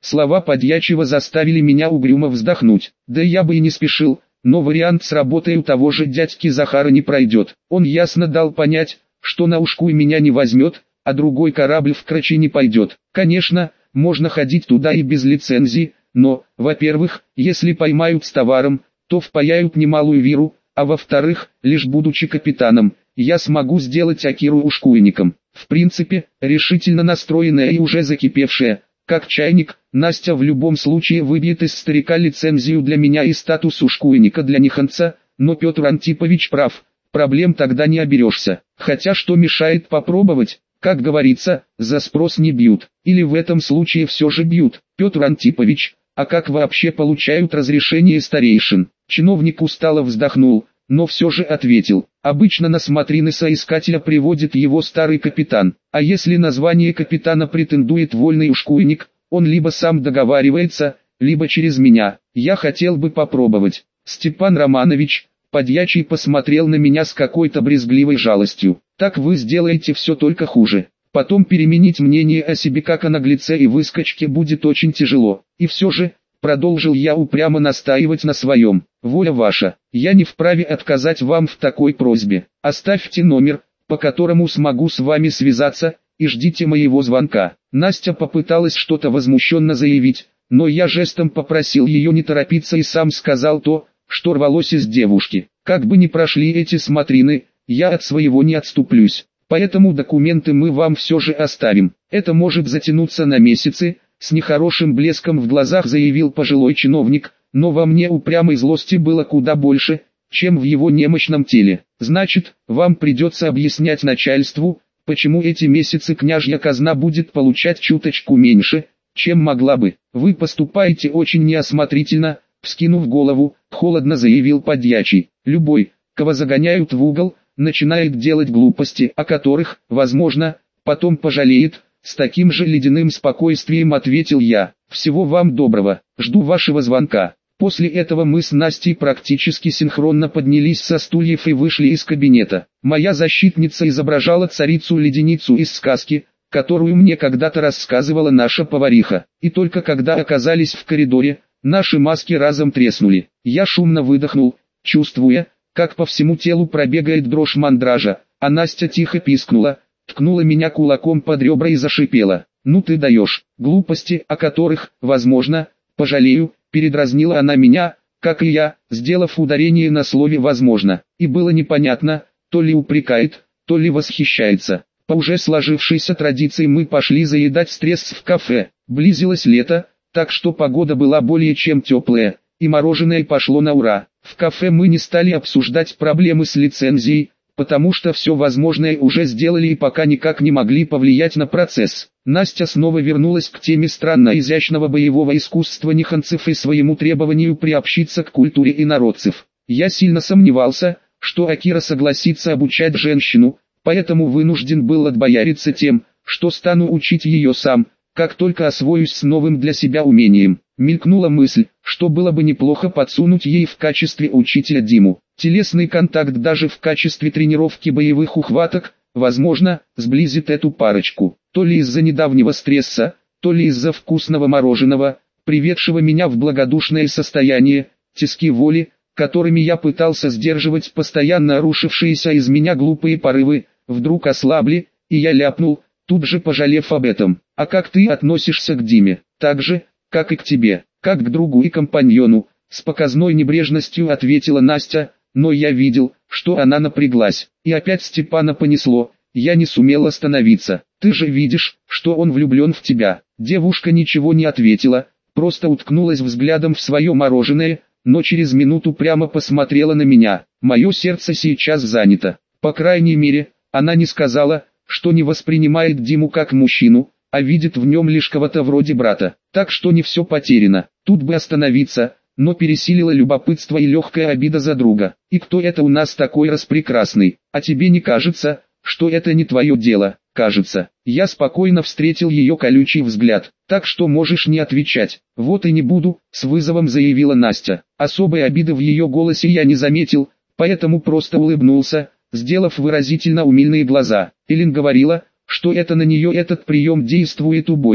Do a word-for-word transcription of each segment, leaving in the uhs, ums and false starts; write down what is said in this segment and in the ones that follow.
Слова подьячего заставили меня угрюмо вздохнуть. Да я бы и не спешил, но вариант с работой у того же дядьки Захара не пройдет. Он ясно дал понять, что на ушку меня не возьмет, а другой корабль в Крачи не пойдет. Конечно, можно ходить туда и без лицензии, но, во-первых, если поймают с товаром, то впаяют немалую виру, а во-вторых, лишь будучи капитаном, я смогу сделать Акиру ушкуйником. В принципе, решительно настроенная и уже закипевшая, как чайник, Настя в любом случае выбьет из старика лицензию для меня и статус ушкуйника для Ниханца, но Петр Антипович прав, проблем тогда не оберешься. Хотя что мешает попробовать, как говорится, за спрос не бьют, или в этом случае все же бьют. Петр Антипович, а как вообще получают разрешение старейшин? Чиновник устало вздохнул, но все же ответил. Обычно на смотрины соискателя приводит его старый капитан, а если на звание капитана претендует вольный ушкуйник, он либо сам договаривается, либо через меня. Я хотел бы попробовать. Степан Романович, подьячий, посмотрел на меня с какой-то брезгливой жалостью. Так вы сделаете все только хуже. Потом переменить мнение о себе как о наглеце и выскочке будет очень тяжело. И все же, продолжил я упрямо настаивать на своем, воля ваша, я не вправе отказать вам в такой просьбе. Оставьте номер, по которому смогу с вами связаться, и ждите моего звонка. Настя попыталась что-то возмущенно заявить, но я жестом попросил ее не торопиться и сам сказал то, что рвалось из девушки. Как бы ни прошли эти смотрины, я от своего не отступлюсь. Поэтому документы мы вам все же оставим. Это может затянуться на месяцы, с нехорошим блеском в глазах заявил пожилой чиновник, но во мне упрямой злости было куда больше, чем в его немощном теле. Значит, вам придется объяснять начальству, почему эти месяцы княжья казна будет получать чуточку меньше, чем могла бы. Вы поступаете очень неосмотрительно, вскинув голову, холодно заявил подьячий. Любой, кого загоняют в угол, начинает делать глупости, о которых, возможно, потом пожалеет. С таким же ледяным спокойствием ответил я. Всего вам доброго, жду вашего звонка. После этого мы с Настей практически синхронно поднялись со стульев и вышли из кабинета. Моя защитница изображала царицу-леденицу из сказки, которую мне когда-то рассказывала наша повариха. И только когда оказались в коридоре, наши маски разом треснули. Я шумно выдохнул, чувствуя, как по всему телу пробегает дрожь мандража, а Настя тихо пискнула, ткнула меня кулаком под ребра и зашипела. «Ну ты даешь, глупости, о которых, возможно, пожалею», передразнила она меня, как и я, сделав ударение на слове «возможно», и было непонятно, то ли упрекает, то ли восхищается. По уже сложившейся традиции мы пошли заедать стресс в кафе. Близилось лето, так что погода была более чем теплая, и мороженое пошло на ура. В кафе мы не стали обсуждать проблемы с лицензией, потому что все возможное уже сделали и пока никак не могли повлиять на процесс. Настя снова вернулась к теме странно изящного боевого искусства ниханцев и своему требованию приобщиться к культуре инородцев. Я сильно сомневался, что Акира согласится обучать женщину, поэтому вынужден был отбояриться тем, что стану учить ее сам, как только освоюсь с новым для себя умением. Мелькнула мысль, что было бы неплохо подсунуть ей в качестве учителя Диму. Телесный контакт даже в качестве тренировки боевых ухваток, возможно, сблизит эту парочку. То ли из-за недавнего стресса, то ли из-за вкусного мороженого, приведшего меня в благодушное состояние, тиски воли, которыми я пытался сдерживать постоянно рушившиеся из меня глупые порывы, вдруг ослабли, и я ляпнул, тут же пожалев об этом. «А как ты относишься к Диме?» «Так же, как и к тебе, как к другу и компаньону», с показной небрежностью ответила Настя, но я видел, что она напряглась, и опять Степана понесло. Я не сумел остановиться. «Ты же видишь, что он влюблен в тебя». Девушка ничего не ответила, просто уткнулась взглядом в свое мороженое, но через минуту прямо посмотрела на меня. Мое сердце сейчас занято. По крайней мере, она не сказала, что не воспринимает Диму как мужчину, а видит в нем лишь кого-то вроде брата. Так что не все потеряно. Тут бы остановиться, но пересилило любопытство и легкая обида за друга. «И кто это у нас такой распрекрасный? А тебе не кажется, что это не твое дело?» «Кажется». Я спокойно встретил ее колючий взгляд. «Так что можешь не отвечать». «Вот и не буду», — с вызовом заявила Настя. Особой обиды в ее голосе я не заметил, поэтому просто улыбнулся, сделав выразительно умильные глаза. Элин говорила, что это на нее этот прием действует убойно,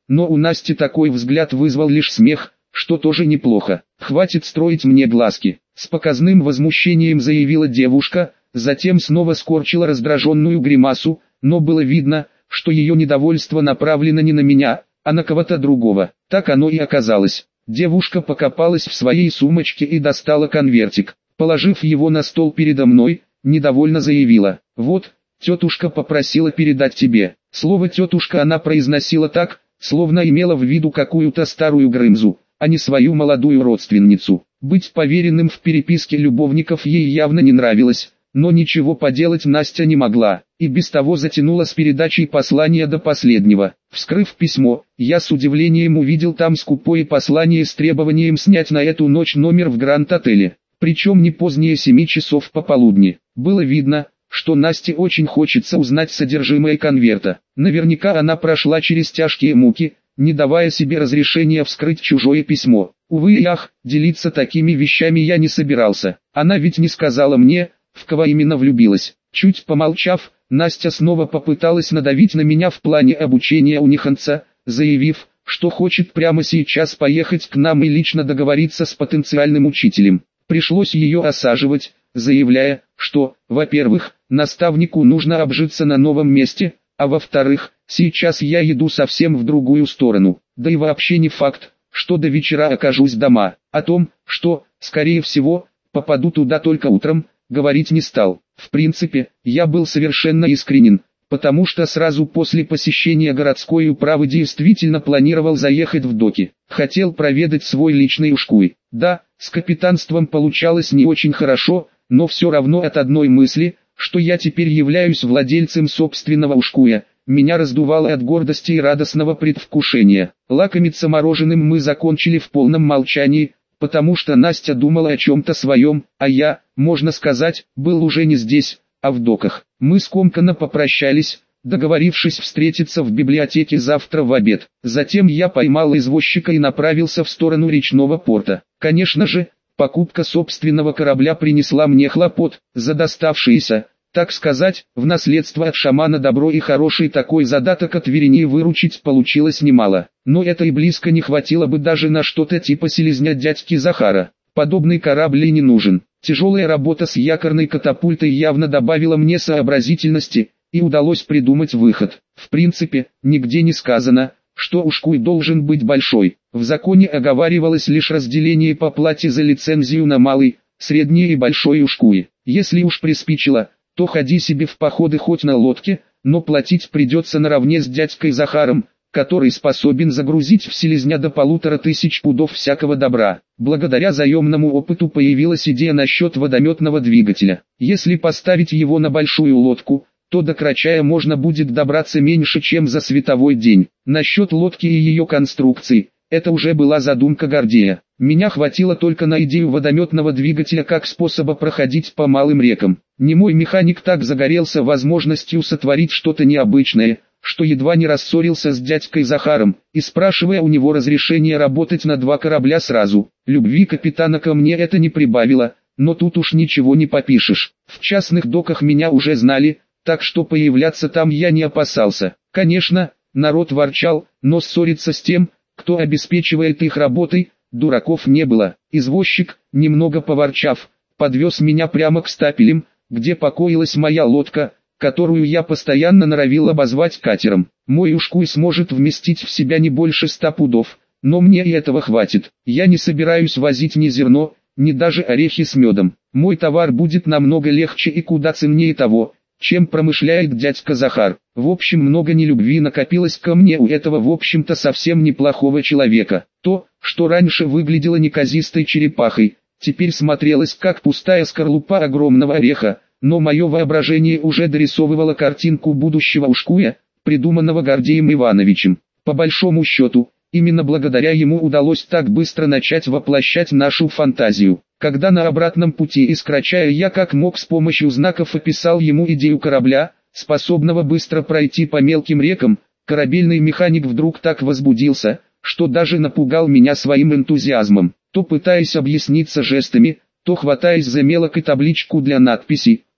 но у Насти такой взгляд вызвал лишь смех, что тоже неплохо. «Хватит строить мне глазки», — с показным возмущением заявила девушка, затем снова скорчила раздраженную гримасу, но было видно, что ее недовольство направлено не на меня, а на кого-то другого. Так оно и оказалось. Девушка покопалась в своей сумочке и достала конвертик. Положив его на стол передо мной, недовольно заявила: «Вот, тетушка попросила передать тебе». Слово «тетушка» она произносила так, словно имела в виду какую-то старую Грымзу, а не свою молодую родственницу. Быть поверенным в переписке любовников ей явно не нравилось, но ничего поделать Настя не могла, и без того затянула с передачей послания до последнего. Вскрыв письмо, я с удивлением увидел там скупое послание с требованием снять на эту ночь номер в Гранд-отеле, причем не позднее семи часов пополудни. Было видно, что Насте очень хочется узнать содержимое конверта. Наверняка она прошла через тяжкие муки, не давая себе разрешения вскрыть чужое письмо. Увы и ах, делиться такими вещами я не собирался. Она ведь не сказала мне, в кого именно влюбилась. Чуть помолчав, Настя снова попыталась надавить на меня в плане обучения у Ниханца, заявив, что хочет прямо сейчас поехать к нам и лично договориться с потенциальным учителем. Пришлось ее осаживать, заявляя, что, во-первых, наставнику нужно обжиться на новом месте, а во-вторых, сейчас я иду совсем в другую сторону, да и вообще не факт, что до вечера окажусь дома. О том, что, скорее всего, попаду туда только утром, говорить не стал. В принципе, я был совершенно искренен, потому что сразу после посещения городской управы действительно планировал заехать в доки. Хотел проведать свой личный ушкуй. Да, с капитанством получалось не очень хорошо, но все равно от одной мысли, что я теперь являюсь владельцем собственного ушкуя, меня раздувало от гордости и радостного предвкушения. Лакомиться мороженым мы закончили в полном молчании, потому что Настя думала о чем-то своем, а я, можно сказать, был уже не здесь, а в доках. Мы скомканно попрощались, договорившись встретиться в библиотеке завтра в обед. Затем я поймал извозчика и направился в сторону речного порта. Конечно же, покупка собственного корабля принесла мне хлопот, за доставшиеся, так сказать, в наследство от шамана добро и хороший такой задаток от Верении выручить получилось немало. Но это и близко не хватило бы даже на что-то типа селезня дядьки Захара. Подобный корабль и не нужен. Тяжелая работа с якорной катапультой явно добавила мне сообразительности, и удалось придумать выход. В принципе, нигде не сказано, что ушкуй должен быть большой. В законе оговаривалось лишь разделение по плате за лицензию на малый, средний и большой ушкуи. Если уж приспичило, то ходи себе в походы хоть на лодке, но платить придется наравне с дядькой Захаром, который способен загрузить в селезня до полутора тысяч пудов всякого добра. Благодаря заемному опыту появилась идея насчет водометного двигателя. Если поставить его на большую лодку, то до Крачая можно будет добраться меньше, чем за световой день. Насчет лодки и ее конструкции, это уже была задумка Гордея. Меня хватило только на идею водометного двигателя как способа проходить по малым рекам. Немой механик так загорелся возможностью сотворить что-то необычное, что едва не рассорился с дядькой Захаром, и спрашивая у него разрешения работать на два корабля сразу. Любви капитана ко мне это не прибавило, но тут уж ничего не попишешь. В частных доках меня уже знали, так что появляться там я не опасался. Конечно, народ ворчал, но ссориться с тем, кто обеспечивает их работой, дураков не было. Извозчик, немного поворчав, подвез меня прямо к стапелям, где покоилась моя лодка, которую я постоянно норовил обозвать катером. Мой ушкуй сможет вместить в себя не больше ста пудов, но мне и этого хватит. Я не собираюсь возить ни зерно, ни даже орехи с медом. Мой товар будет намного легче и куда ценнее того, чем промышляет дядька Захар. В общем, много нелюбви накопилось ко мне у этого в общем-то совсем неплохого человека. То, что раньше выглядело неказистой черепахой, теперь смотрелось как пустая скорлупа огромного ореха, но мое воображение уже дорисовывало картинку будущего ушкуя, придуманного Гордеем Ивановичем. По большому счету, именно благодаря ему удалось так быстро начать воплощать нашу фантазию. Когда на обратном пути из Крачая я как мог с помощью знаков описал ему идею корабля, способного быстро пройти по мелким рекам, корабельный механик вдруг так возбудился, что даже напугал меня своим энтузиазмом. То пытаясь объясниться жестами, то хватаясь за мелок и табличку для надписи,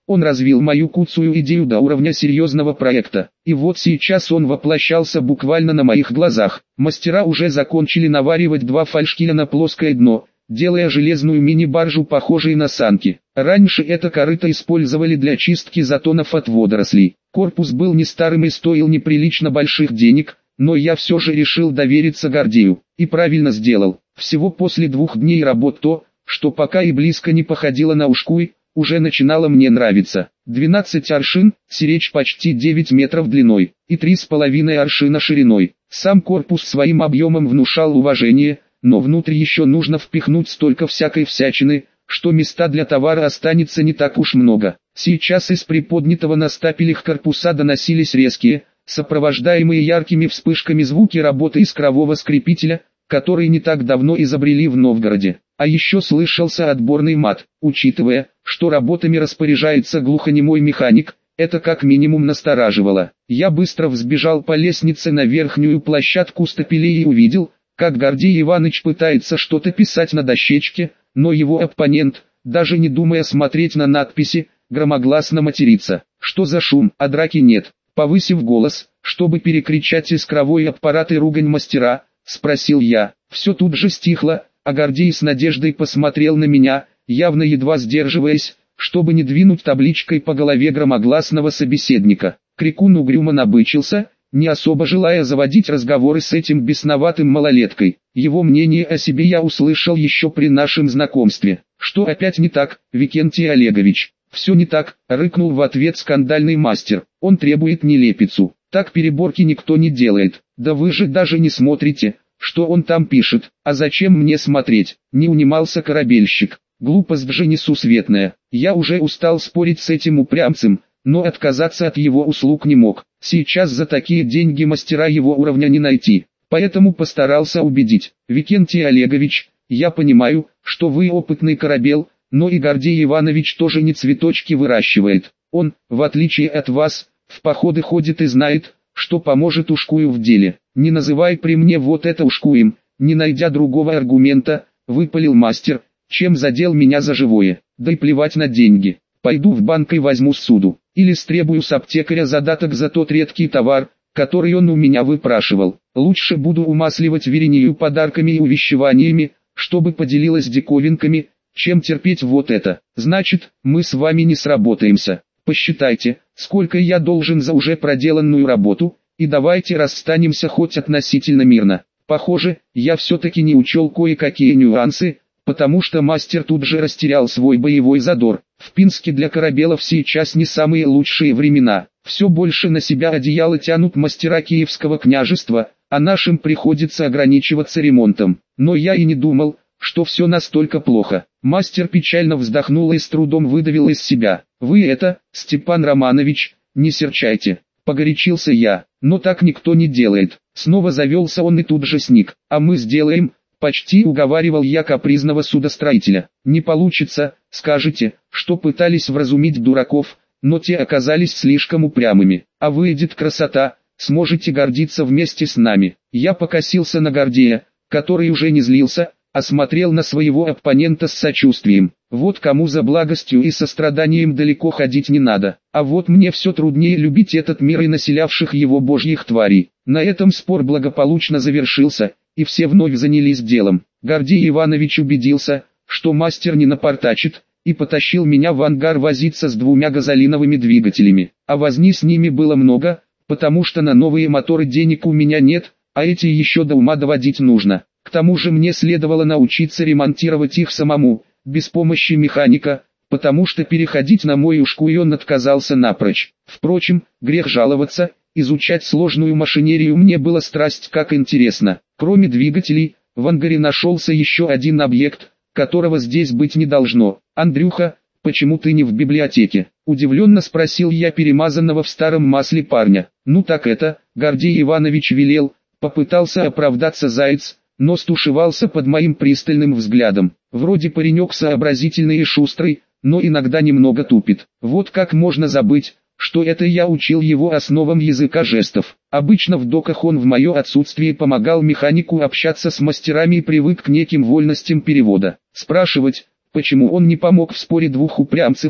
Он развил мою куцую идею до уровня серьезного проекта. И вот сейчас он воплощался буквально на моих глазах. Мастера уже закончили наваривать два фальшкиля на плоское дно, делая железную мини-баржу, похожей на санки. Раньше это корыто использовали для чистки затонов от водорослей. Корпус был не старым и стоил неприлично больших денег, но я все же решил довериться Гордею. И правильно сделал. Всего после двух дней работ то, что пока и близко не походило на ушкуй, уже начинало мне нравиться. двенадцать аршин, сиречь почти девять метров длиной, и три с половиной аршина шириной. Сам корпус своим объемом внушал уважение, но внутрь еще нужно впихнуть столько всякой всячины, что места для товара останется не так уж много. Сейчас из приподнятого на стапелях корпуса доносились резкие, сопровождаемые яркими вспышками звуки работы искрового скрепителя, который не так давно изобрели в Новгороде. А еще слышался отборный мат. Учитывая, что работами распоряжается глухонемой механик, это как минимум настораживало. Я быстро взбежал по лестнице на верхнюю площадку стапелей и увидел, как Гордей Иваныч пытается что-то писать на дощечке, но его оппонент, даже не думая смотреть на надписи, громогласно матерится. Что за шум, а драки нет? Повысив голос, чтобы перекричать искровой аппарат и ругань мастера, спросил я. Все тут же стихло, а Гордей с надеждой посмотрел на меня, явно едва сдерживаясь, чтобы не двинуть табличкой по голове громогласного собеседника. Крикун угрюмо набычился, не особо желая заводить разговоры с этим бесноватым малолеткой. Его мнение о себе я услышал еще при нашем знакомстве. Что опять не так, Викентий Олегович? Все не так, рыкнул в ответ скандальный мастер. Он требует нелепицу. Так переборки никто не делает. Да вы же даже не смотрите, что он там пишет. А зачем мне смотреть? Не унимался корабельщик. Глупость же несусветная. Я уже устал спорить с этим упрямцем, но отказаться от его услуг не мог. Сейчас за такие деньги мастера его уровня не найти. Поэтому постарался убедить. Викентий Олегович, я понимаю, что вы опытный корабел, но и Гордей Иванович тоже не цветочки выращивает. Он, в отличие от вас, в походы ходит и знает, что поможет ушкую в деле. Не называй при мне вот это ушкуем. Не найдя другого аргумента, выпалил мастер, чем задел меня за живое. Да и плевать на деньги. Пойду в банк и возьму ссуду. Или стребую с аптекаря задаток за тот редкий товар, который он у меня выпрашивал. Лучше буду умасливать Верению подарками и увещеваниями, чтобы поделилась диковинками, чем терпеть вот это. Значит, мы с вами не сработаемся. Посчитайте, сколько я должен за уже проделанную работу, и давайте расстанемся хоть относительно мирно. Похоже, я все-таки не учел кое-какие нюансы, потому что мастер тут же растерял свой боевой задор. В Пинске для корабелов сейчас не самые лучшие времена. Все больше на себя одеяло тянут мастера Киевского княжества, а нашим приходится ограничиваться ремонтом. Но я и не думал, что все настолько плохо. Мастер печально вздохнул и с трудом выдавил из себя. Вы это, Степан Романович, не серчайте. Погорячился я, но так никто не делает. Снова завелся он и тут же сник. А мы сделаем, почти уговаривал я капризного судостроителя. Не получится, скажете, что пытались вразумить дураков, но те оказались слишком упрямыми. А выйдет красота, сможете гордиться вместе с нами. Я покосился на Гордея, который уже не злился, а смотрел на своего оппонента с сочувствием. Вот кому за благостью и состраданием далеко ходить не надо. А вот мне все труднее любить этот мир и населявших его божьих тварей. На этом спор благополучно завершился, и все вновь занялись делом. Гордей Иванович убедился, что мастер не напортачит, и потащил меня в ангар возиться с двумя газолиновыми двигателями. А возни с ними было много, потому что на новые моторы денег у меня нет, а эти еще до ума доводить нужно. К тому же мне следовало научиться ремонтировать их самому, без помощи механика, потому что переходить на мой ушкуй он отказался напрочь. Впрочем, грех жаловаться, изучать сложную машинерию мне было страсть как интересно. Кроме двигателей, в ангаре нашелся еще один объект, которого здесь быть не должно. «Андрюха, почему ты не в библиотеке?» – удивленно спросил я перемазанного в старом масле парня. «Ну так это, Гордей Иванович велел», – попытался оправдаться заяц, но стушевался под моим пристальным взглядом. Вроде паренек сообразительный и шустрый, но иногда немного тупит. Вот как можно забыть, что это я учил его основам языка жестов. Обычно в доках он в мое отсутствие помогал механику общаться с мастерами и привык к неким вольностям перевода. Спрашивать, почему он не помог в споре двух упрямцев,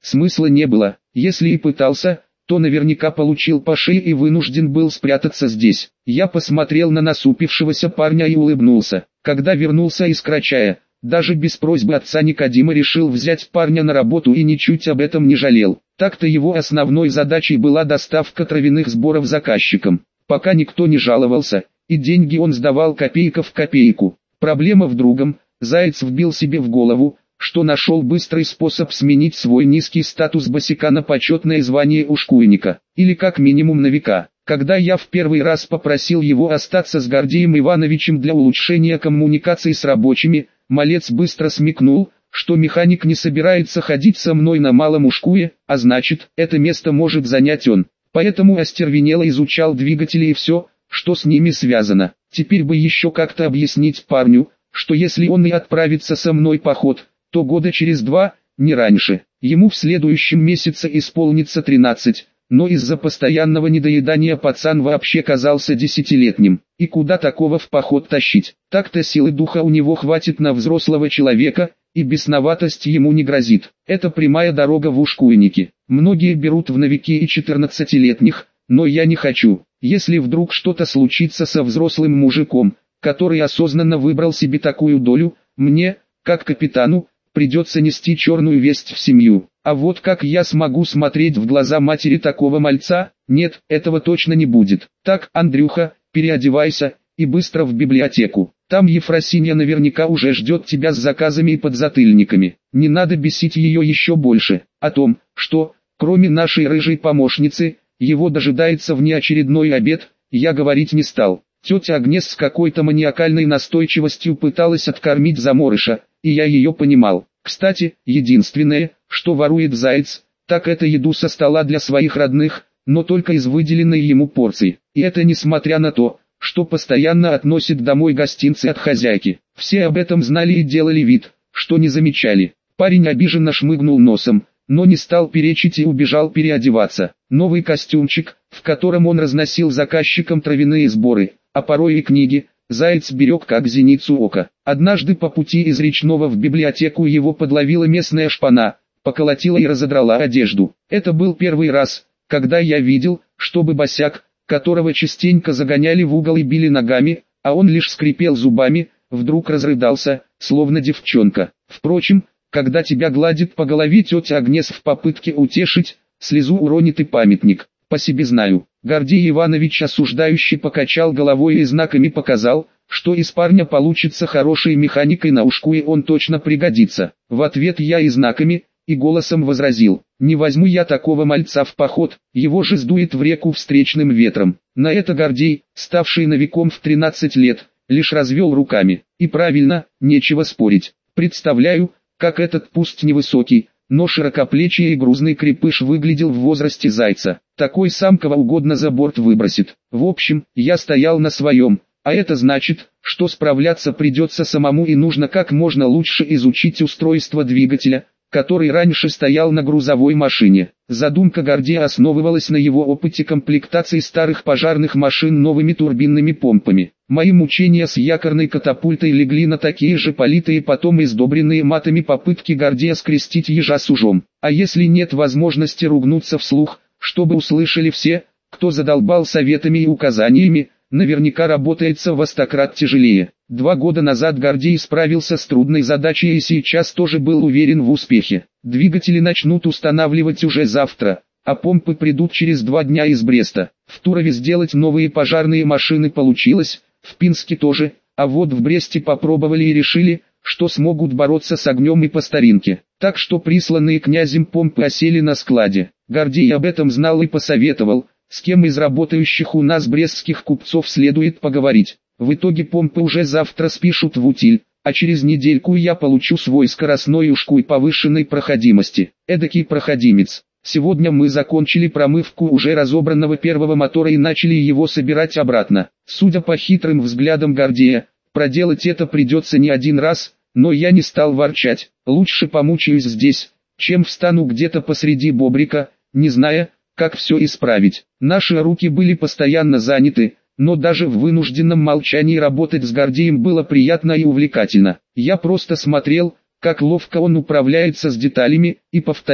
смысла не было. Если и пытался, то наверняка получил по шее и вынужден был спрятаться здесь. Я посмотрел на насупившегося парня и улыбнулся. Когда вернулся из Крачая, даже без просьбы отца Никодима решил взять парня на работу и ничуть об этом не жалел. Так-то его основной задачей была доставка травяных сборов заказчикам. Пока никто не жаловался, и деньги он сдавал копейка в копейку. Проблема в другом. Заяц вбил себе в голову, что нашел быстрый способ сменить свой низкий статус босяка на почетное звание ушкуйника, или как минимум на века. Когда я в первый раз попросил его остаться с Гордеем Ивановичем для улучшения коммуникации с рабочими, малец быстро смекнул, что механик не собирается ходить со мной на малом ушкуе, а значит, это место может занять он. Поэтому остервенело изучал двигатели и все, что с ними связано. Теперь бы еще как-то объяснить парню, что если он и отправится со мной в поход, то года через два, не раньше. Ему в следующем месяце исполнится тринадцать, но из-за постоянного недоедания пацан вообще казался десятилетним. И куда такого в поход тащить? Так-то силы духа у него хватит на взрослого человека, и бесноватость ему не грозит. Это прямая дорога в ушкуйники. Многие берут в новики и четырнадцатилетних, но я не хочу. Если вдруг что-то случится со взрослым мужиком, который осознанно выбрал себе такую долю, мне, как капитану, придется нести черную весть в семью. А вот как я смогу смотреть в глаза матери такого мальца? Нет, этого точно не будет. Так, Андрюха, переодевайся, и быстро в библиотеку. Там Ефросинья наверняка уже ждет тебя с заказами и подзатыльниками. Не надо бесить ее еще больше. О том, что, кроме нашей рыжей помощницы, его дожидается внеочередной обед, я говорить не стал. Тетя Агнес с какой-то маниакальной настойчивостью пыталась откормить заморыша, и я ее понимал. Кстати, единственное, что ворует заяц, так это еду со стола для своих родных, но только из выделенной ему порции. И это несмотря на то, что постоянно относит домой гостинцы от хозяйки. Все об этом знали и делали вид, что не замечали. Парень обиженно шмыгнул носом, но не стал перечить и убежал переодеваться. Новый костюмчик, в котором он разносил заказчикам травяные сборы, а порой и книги, заяц берег как зеницу ока. Однажды по пути из Речного в библиотеку его подловила местная шпана, поколотила и разодрала одежду. Это был первый раз, когда я видел, чтобы босяк, которого частенько загоняли в угол и били ногами, а он лишь скрипел зубами, вдруг разрыдался, словно девчонка. Впрочем, когда тебя гладит по голове тетя Агнес в попытке утешить, слезу уронит и памятник. По себе знаю. Гордей Иванович осуждающе покачал головой и знаками показал, что из парня получится хороший механик и на ушкуе он точно пригодится. В ответ я и знаками, и голосом возразил: не возьму я такого мальца в поход, его же сдует в реку встречным ветром. На это Гордей, ставший новиком в тринадцать лет, лишь развел руками. И правильно, нечего спорить. Представляю, как этот пусть невысокий, но широкоплечий и грузный крепыш выглядел в возрасте зайца. Такой сам кого угодно за борт выбросит. В общем, я стоял на своем, а это значит, что справляться придется самому и нужно как можно лучше изучить устройство двигателя, который раньше стоял на грузовой машине. Задумка Гордея основывалась на его опыте комплектации старых пожарных машин новыми турбинными помпами. Мои мучения с якорной катапультой легли на такие же политые потом издобренные матами попытки Гордея скрестить ежа с ужом. А если нет возможности ругнуться вслух, чтобы услышали все, кто задолбал советами и указаниями, наверняка работается во сто крат тяжелее. Два года назад Гордей справился с трудной задачей и сейчас тоже был уверен в успехе. Двигатели начнут устанавливать уже завтра, а помпы придут через два дня из Бреста. В Турове сделать новые пожарные машины получилось, в Пинске тоже, а вот в Бресте попробовали и решили, что смогут бороться с огнем и по старинке. Так что присланные князем помпы осели на складе. Гордей об этом знал и посоветовал, с кем из работающих у нас брестских купцов следует поговорить. В итоге помпы уже завтра спишут в утиль, а через недельку я получу свой скоростной ушкуй повышенной проходимости. Эдакий проходимец. Сегодня мы закончили промывку уже разобранного первого мотора и начали его собирать обратно. Судя по хитрым взглядам Гордея, проделать это придется не один раз, но я не стал ворчать. Лучше помучаюсь здесь, чем встану где-то посреди бобрика, не зная, как все исправить. Наши руки были постоянно заняты, но даже в вынужденном молчании работать с Гордеем было приятно и увлекательно. Я просто смотрел, как ловко он управляется с деталями, и повторял: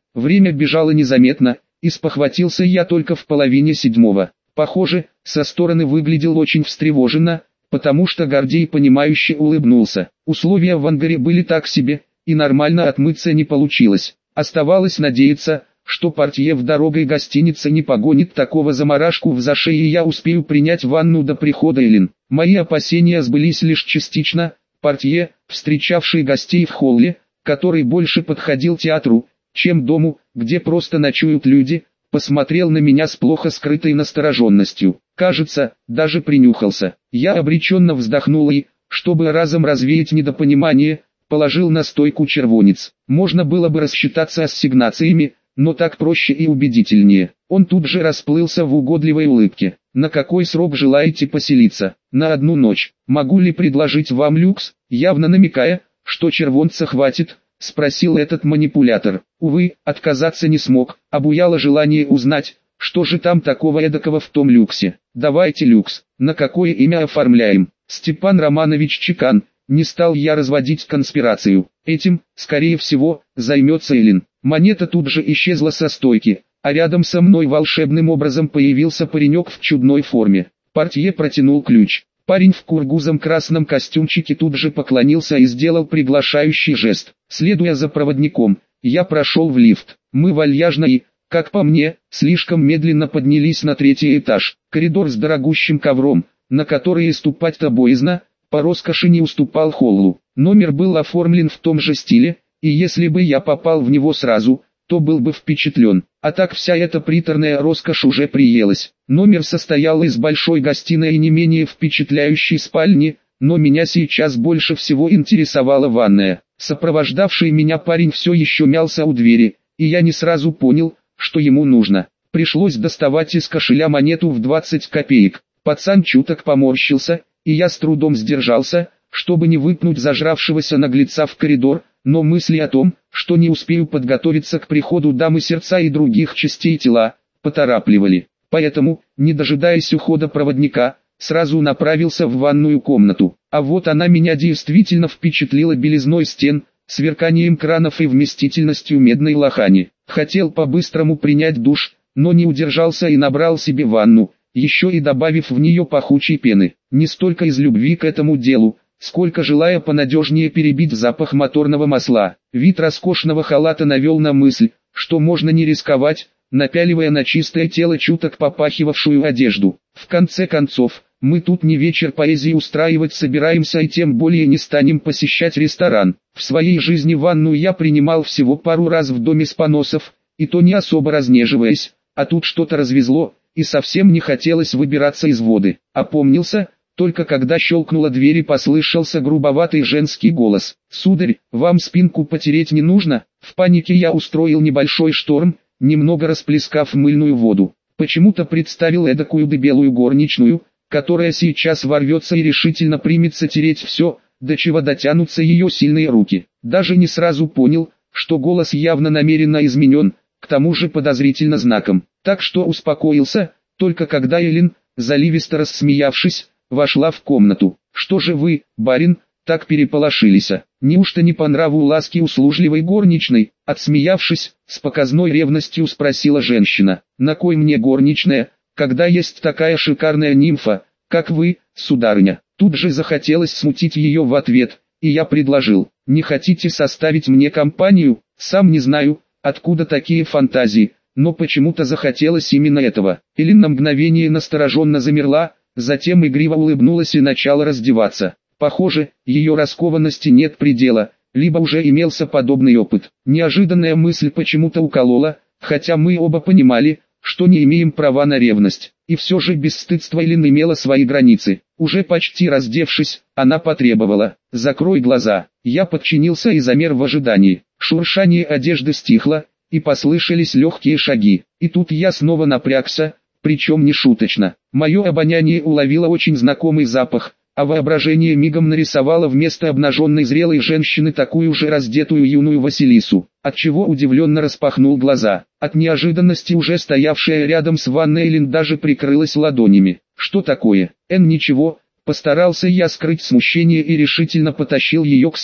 Время бежало незаметно, и спохватился я только в половине седьмого. Похоже, со стороны выглядел очень встревоженно, потому что Гордей понимающе улыбнулся. Условия в ангаре были так себе, и нормально отмыться не получилось. Оставалось надеяться, что портье в дорогой гостинице не погонит такого заморашку в зашей, и я успею принять ванну до прихода Эллен. Мои опасения сбылись лишь частично. Портье, встречавший гостей в холле, который больше подходил театру, чем дому, где просто ночуют люди, посмотрел на меня с плохо скрытой настороженностью. Кажется, даже принюхался. Я обреченно вздохнул и, чтобы разом развеять недопонимание, положил на стойку червонец. Можно было бы рассчитаться ассигнациями, но так проще и убедительнее. Он тут же расплылся в угодливой улыбке. «На какой срок желаете поселиться?» «На одну ночь. Могу ли предложить вам люкс?» Явно намекая, что червонца хватит, спросил этот манипулятор. Увы, отказаться не смог, обуяло желание узнать, что же там такого эдакого в том люксе. «Давайте люкс. На какое имя оформляем?» «Степан Романович Чекан». Не стал я разводить конспирацию. Этим, скорее всего, займется Эллен. Монета тут же исчезла со стойки, а рядом со мной волшебным образом появился паренек в чудной форме. Портье протянул ключ. Парень в кургузом красном костюмчике тут же поклонился и сделал приглашающий жест. Следуя за проводником, я прошел в лифт. Мы вальяжно и, как по мне, слишком медленно поднялись на третий этаж. Коридор с дорогущим ковром, на который и ступать-то боязно, по роскоши не уступал холлу. Номер был оформлен в том же стиле, и если бы я попал в него сразу, то был бы впечатлен. А так вся эта приторная роскошь уже приелась. Номер состоял из большой гостиной и не менее впечатляющей спальни, но меня сейчас больше всего интересовала ванная. Сопровождавший меня парень все еще мялся у двери, и я не сразу понял, что ему нужно. Пришлось доставать из кошеля монету в двадцать копеек. Пацан чуток поморщился, и я с трудом сдержался, чтобы не выпнуть зажравшегося наглеца в коридор, но мысли о том, что не успею подготовиться к приходу дамы сердца и других частей тела, поторапливали. Поэтому, не дожидаясь ухода проводника, сразу направился в ванную комнату. А вот она меня действительно впечатлила белизной стен, сверканием кранов и вместительностью медной лохани. Хотел по-быстрому принять душ, но не удержался и набрал себе ванну, еще и добавив в нее пахучей пены. Не столько из любви к этому делу, сколько желая понадежнее перебить запах моторного масла. Вид роскошного халата навел на мысль, что можно не рисковать, напяливая на чистое тело чуток попахивавшую одежду. В конце концов, мы тут не вечер поэзии устраивать собираемся и тем более не станем посещать ресторан. В своей жизни ванну я принимал всего пару раз в доме с поносов, и то не особо разнеживаясь, а тут что-то развезло, и совсем не хотелось выбираться из воды. Опомнился, только когда щелкнула дверь и послышался грубоватый женский голос. «Сударь, вам спинку потереть не нужно?» В панике я устроил небольшой шторм, немного расплескав мыльную воду. Почему-то представил эдакую дебелую горничную, которая сейчас ворвется и решительно примется тереть все, до чего дотянутся ее сильные руки. Даже не сразу понял, что голос явно намеренно изменен, к тому же подозрительно знаком. Так что успокоился, только когда Эллен, заливисто рассмеявшись, вошла в комнату. «Что же вы, барин, так переполошились? Неужто не по нраву ласки услужливой горничной?» Отсмеявшись, с показной ревностью спросила женщина. «На кой мне горничная, когда есть такая шикарная нимфа, как вы, сударыня?» Тут же захотелось смутить ее в ответ, и я предложил: «Не хотите составить мне компанию?» Сам не знаю, откуда такие фантазии, но почему-то захотелось именно этого. Эллен на мгновение настороженно замерла, затем игриво улыбнулась и начала раздеваться. Похоже, ее раскованности нет предела, либо уже имелся подобный опыт. Неожиданная мысль почему-то уколола, хотя мы оба понимали, что не имеем права на ревность. И все же бесстыдство Эллен имело свои границы. Уже почти раздевшись, она потребовала: «Закрой глаза». Я подчинился и замер в ожидании. Шуршание одежды стихло, и послышались легкие шаги. И тут я снова напрягся, причем не шуточно. Мое обоняние уловило очень знакомый запах, а воображение мигом нарисовало вместо обнаженной зрелой женщины такую же раздетую юную Василису, отчего удивленно распахнул глаза. От неожиданности уже стоявшая рядом с ванной Эллен даже прикрылась ладонями. «Что такое?» «Эн, ничего», постарался я скрыть смущение и решительно потащил ее к себе.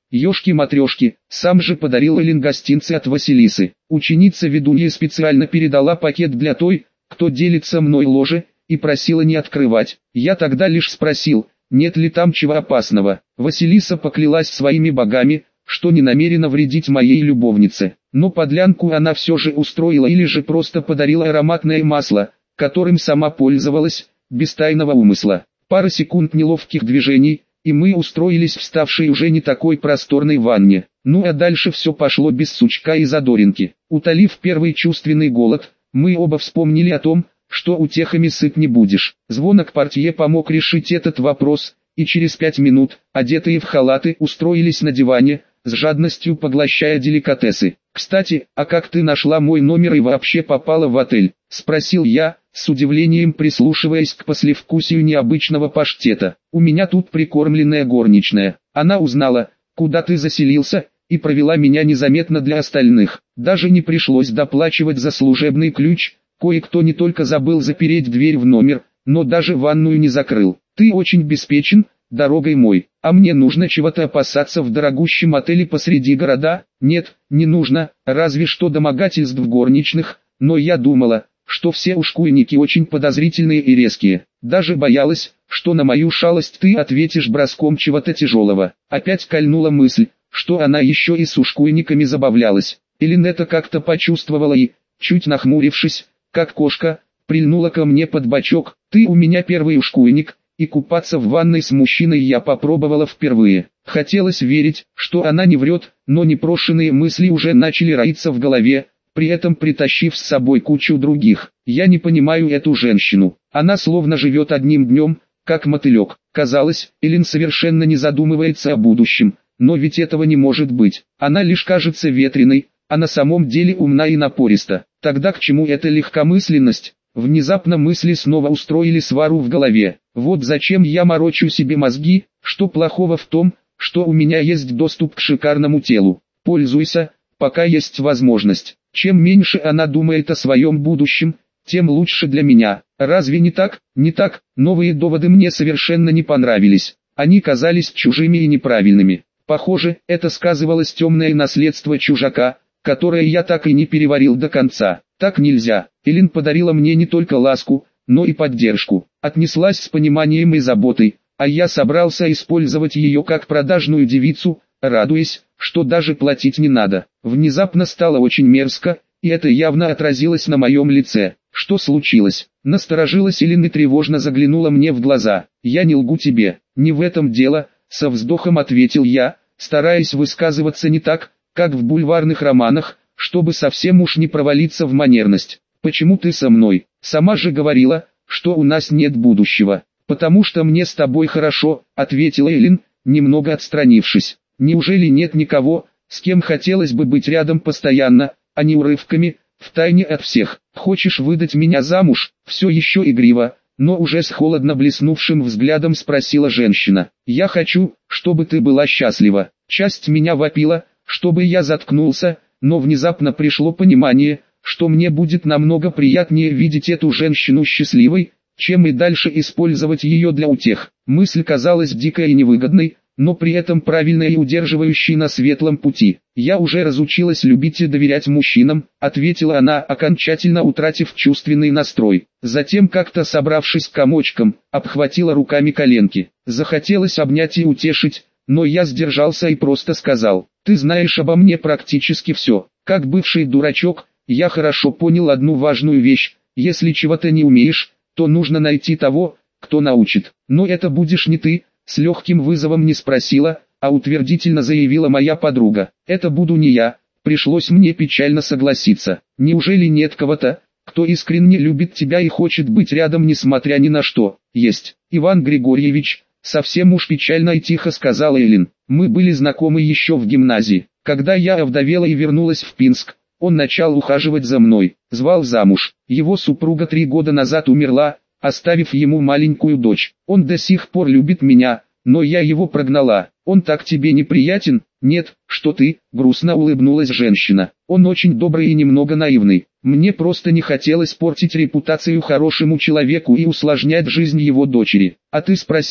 Ёшки-матрёшки, сам же подарил Элин гостинцы от Василисы. Ученица-ведунья специально передала пакет для той, кто делится мной ложе, и просила не открывать. Я тогда лишь спросил, нет ли там чего опасного. Василиса поклялась своими богами, что не намерена вредить моей любовнице. Но подлянку она все же устроила или же просто подарила ароматное масло, которым сама пользовалась, без тайного умысла. Пара секунд неловких движений, и мы устроились в ставшей уже не такой просторной ванне. Ну а дальше все пошло без сучка и задоринки. Утолив первый чувственный голод, мы оба вспомнили о том, что утехами сыт не будешь. Звонок портье помог решить этот вопрос, и через пять минут, одетые в халаты, устроились на диване, с жадностью поглощая деликатесы. «Кстати, а как ты нашла мой номер и вообще попала в отель?» – спросил я, с удивлением прислушиваясь к послевкусию необычного паштета. «У меня тут прикормленная горничная. Она узнала, куда ты заселился, и провела меня незаметно для остальных. Даже не пришлось доплачивать за служебный ключ, кое-кто не только забыл запереть дверь в номер, но даже ванную не закрыл. Ты очень беспечен, дорогой мой. А мне нужно чего-то опасаться в дорогущем отеле посреди города? Нет, не нужно, разве что домогательств горничных, но я думала, что все ушкуйники очень подозрительные и резкие. Даже боялась, что на мою шалость ты ответишь броском чего-то тяжелого». Опять кольнула мысль, что она еще и с ушкуйниками забавлялась. Элин это как-то почувствовала и, чуть нахмурившись, как кошка, прильнула ко мне под бочок. «Ты у меня первый ушкуйник, и купаться в ванной с мужчиной я попробовала впервые». Хотелось верить, что она не врет, но непрошенные мысли уже начали роиться в голове, при этом притащив с собой кучу других. Я не понимаю эту женщину. Она словно живет одним днем, как мотылек. Казалось, Элин совершенно не задумывается о будущем, но ведь этого не может быть. Она лишь кажется ветреной, а на самом деле умна и напориста. Тогда к чему эта легкомысленность? Внезапно мысли снова устроили свару в голове. Вот зачем я морочу себе мозги, что плохого в том, что у меня есть доступ к шикарному телу. Пользуйся, пока есть возможность. Чем меньше она думает о своем будущем, тем лучше для меня. Разве не так? Не так. Новые доводы мне совершенно не понравились. Они казались чужими и неправильными. Похоже, это сказывалось темное наследство чужака, которое я так и не переварил до конца. Так нельзя. Элин подарила мне не только ласку, но и поддержку. Отнеслась с пониманием и заботой, а я собрался использовать ее как продажную девицу, радуясь, что даже платить не надо. Внезапно стало очень мерзко, и это явно отразилось на моем лице. Что случилось? Насторожилась Элин и тревожно заглянула мне в глаза. «Я не лгу тебе, не в этом дело», — со вздохом ответил я, стараясь высказываться не так, как в бульварных романах, чтобы совсем уж не провалиться в манерность. «Почему ты со мной? Сама же говорила, что у нас нет будущего». «Потому что мне с тобой хорошо», — ответила Элин, немного отстранившись. «Неужели нет никого, с кем хотелось бы быть рядом постоянно, а не урывками, втайне от всех? Хочешь выдать меня замуж?» Все еще игриво, но уже с холодно блеснувшим взглядом спросила женщина. «Я хочу, чтобы ты была счастлива». Часть меня вопила, чтобы я заткнулся, но внезапно пришло понимание, что мне будет намного приятнее видеть эту женщину счастливой, чем и дальше использовать ее для утех. Мысль казалась дикой и невыгодной, но при этом правильной и удерживающей на светлом пути. «Я уже разучилась любить и доверять мужчинам», — ответила она, окончательно утратив чувственный настрой. Затем, как-то собравшись комочком, обхватила руками коленки. Захотелось обнять и утешить, но я сдержался и просто сказал: «Ты знаешь обо мне практически все». Как бывший дурачок, я хорошо понял одну важную вещь: если чего-то не умеешь, то нужно найти того, кто научит. «Но это будешь не ты», — с легким вызовом не спросила, а утвердительно заявила моя подруга. «Это буду не я», — пришлось мне печально согласиться. «Неужели нет кого-то, кто искренне любит тебя и хочет быть рядом несмотря ни на что?» «Есть, Иван Григорьевич», — совсем уж печально и тихо сказала Элин. «Мы были знакомы еще в гимназии. Когда я овдовела и вернулась в Пинск, он начал ухаживать за мной, звал замуж. Его супруга три года назад умерла, оставив ему маленькую дочь. Он до сих пор любит меня, но я его прогнала. Он так тебе неприятен?» «Нет, что ты», — грустно улыбнулась женщина. «Он очень добрый и немного наивный. Мне просто не хотелось портить репутацию хорошему человеку и усложнять жизнь его дочери. А ты спросила,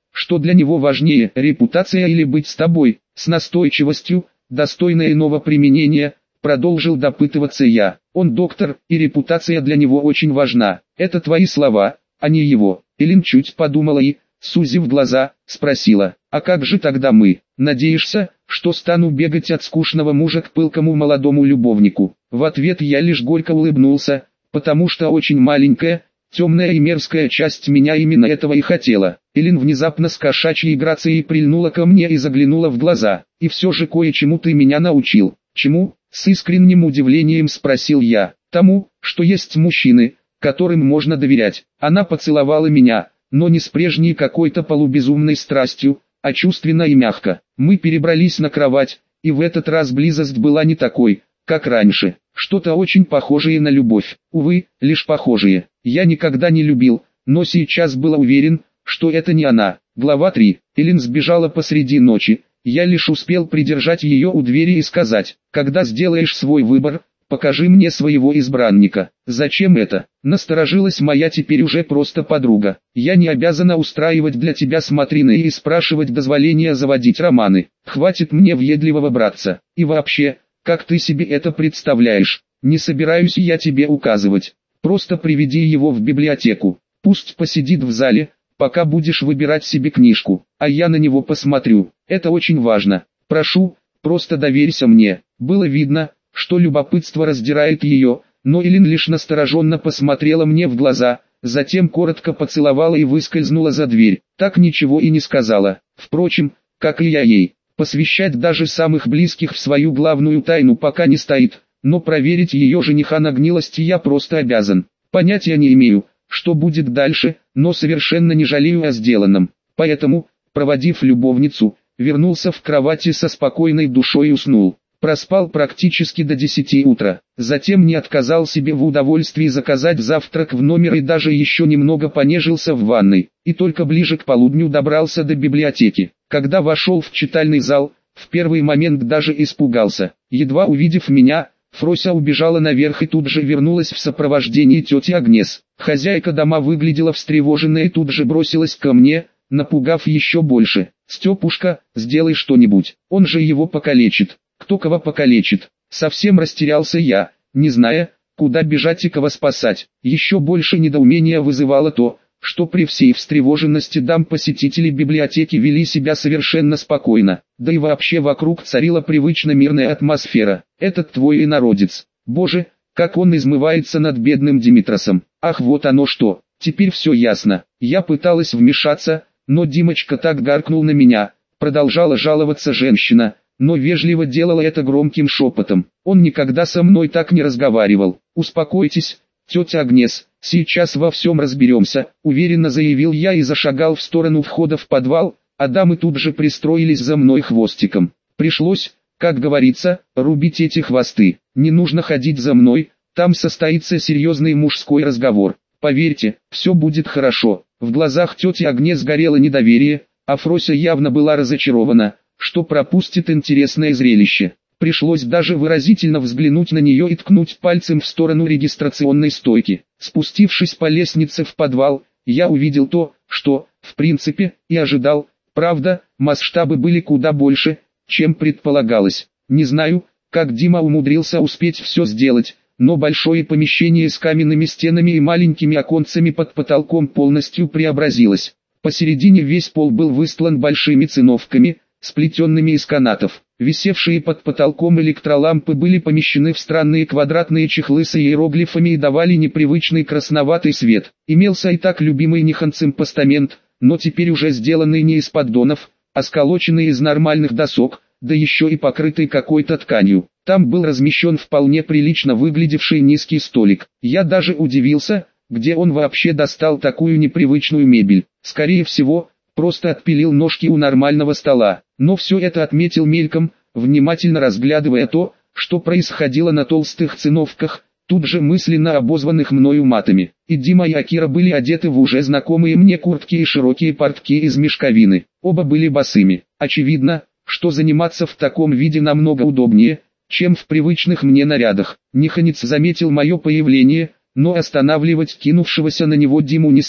что для него важнее, репутация или быть с тобой, с настойчивостью, достойной иного применения, продолжил допытываться я. Он доктор, и репутация для него очень важна. Это твои слова, а не его. Элин чуть подумала и, сузив глаза, спросила, а как же тогда мы? Надеешься, что стану бегать от скучного мужа к пылкому молодому любовнику? В ответ я лишь горько улыбнулся, потому что очень маленькая, темная и мерзкая часть меня именно этого и хотела. Элин внезапно с кошачьей грацией прильнула ко мне и заглянула в глаза. И все же кое-чему ты меня научил. Чему? С искренним удивлением спросил я. Тому, что есть мужчины, которым можно доверять. Она поцеловала меня, но не с прежней какой-то полубезумной страстью, а чувственно и мягко. Мы перебрались на кровать, и в этот раз близость была не такой, как раньше. Что-то очень похожее на любовь. Увы, лишь похожее. Я никогда не любил, но сейчас был уверен, что это не она. Глава три. Элин сбежала посреди ночи. Я лишь успел придержать ее у двери и сказать, когда сделаешь свой выбор, покажи мне своего избранника. Зачем это? Насторожилась моя теперь уже просто подруга. Я не обязана устраивать для тебя смотрины и спрашивать дозволения заводить романы. Хватит мне въедливого братца. И вообще, как ты себе это представляешь? Не собираюсь я тебе указывать. Просто приведи его в библиотеку. Пусть посидит в зале, пока будешь выбирать себе книжку, а я на него посмотрю. Это очень важно. Прошу, просто доверься мне. Было видно, что любопытство раздирает ее, но Элин лишь настороженно посмотрела мне в глаза, затем коротко поцеловала и выскользнула за дверь. Так ничего и не сказала. Впрочем, как и я ей, посвящать даже самых близких в свою главную тайну пока не стоит, но проверить ее жениха на гнилость я просто обязан. Понятия не имею, что будет дальше, но совершенно не жалею о сделанном. Поэтому, проводив любовницу, вернулся в кровати со спокойной душой и уснул. Проспал практически до десяти утра. Затем не отказал себе в удовольствии заказать завтрак в номер и даже еще немного понежился в ванной. И только ближе к полудню добрался до библиотеки. Когда вошел в читальный зал, в первый момент даже испугался. Едва увидев меня, Фрося убежала наверх и тут же вернулась в сопровождении тети Агнес. Хозяйка дома выглядела встревоженной и тут же бросилась ко мне, напугав еще больше. «Степушка, сделай что-нибудь, он же его покалечит». «Кто кого покалечит?» Совсем растерялся я, не зная, куда бежать и кого спасать. Еще больше недоумения вызывало то, что при всей встревоженности дам посетители библиотеки вели себя совершенно спокойно, да и вообще вокруг царила привычно мирная атмосфера. «Этот твой инородец. Боже, как он измывается над бедным Димитросом. Ах, вот оно что, теперь все ясно». Я пыталась вмешаться, но Димочка так гаркнул на меня, продолжала жаловаться женщина, но вежливо делала это громким шепотом. Он никогда со мной так не разговаривал. «Успокойтесь, тетя Агнес, сейчас во всем разберемся», уверенно заявил я и зашагал в сторону входа в подвал, а дамы тут же пристроились за мной хвостиком. Пришлось, как говорится, рубить эти хвосты. Не нужно ходить за мной, там состоится серьезный мужской разговор. Поверьте, все будет хорошо. В глазах тети Агнес горело недоверие, а Фрося явно была разочарована, что пропустит интересное зрелище. Пришлось даже выразительно взглянуть на нее и ткнуть пальцем в сторону регистрационной стойки. Спустившись по лестнице в подвал, я увидел то, что, в принципе, и ожидал. Правда, масштабы были куда больше, чем предполагалось. Не знаю, как Дима умудрился успеть все сделать, но большое помещение с каменными стенами и маленькими оконцами под потолком полностью преобразилось. Посередине весь пол был выстлан большими циновками, сплетенными из канатов. Висевшие под потолком электролампы были помещены в странные квадратные чехлы с иероглифами и давали непривычный красноватый свет. Имелся и так любимый Нихонцем постамент, но теперь уже сделанный не из поддонов, а сколоченный из нормальных досок, да еще и покрытый какой-то тканью. Там был размещен вполне прилично выглядевший низкий столик. Я даже удивился, где он вообще достал такую непривычную мебель. Скорее всего, просто отпилил ножки у нормального стола. Но все это отметил мельком, внимательно разглядывая то, что происходило на толстых циновках, тут же мысленно обозванных мною матами. И Дима и Акира были одеты в уже знакомые мне куртки и широкие портки из мешковины. Оба были босыми. Очевидно, что заниматься в таком виде намного удобнее, чем в привычных мне нарядах. Нихонец заметил мое появление, но останавливать кинувшегося на него Диму не стал.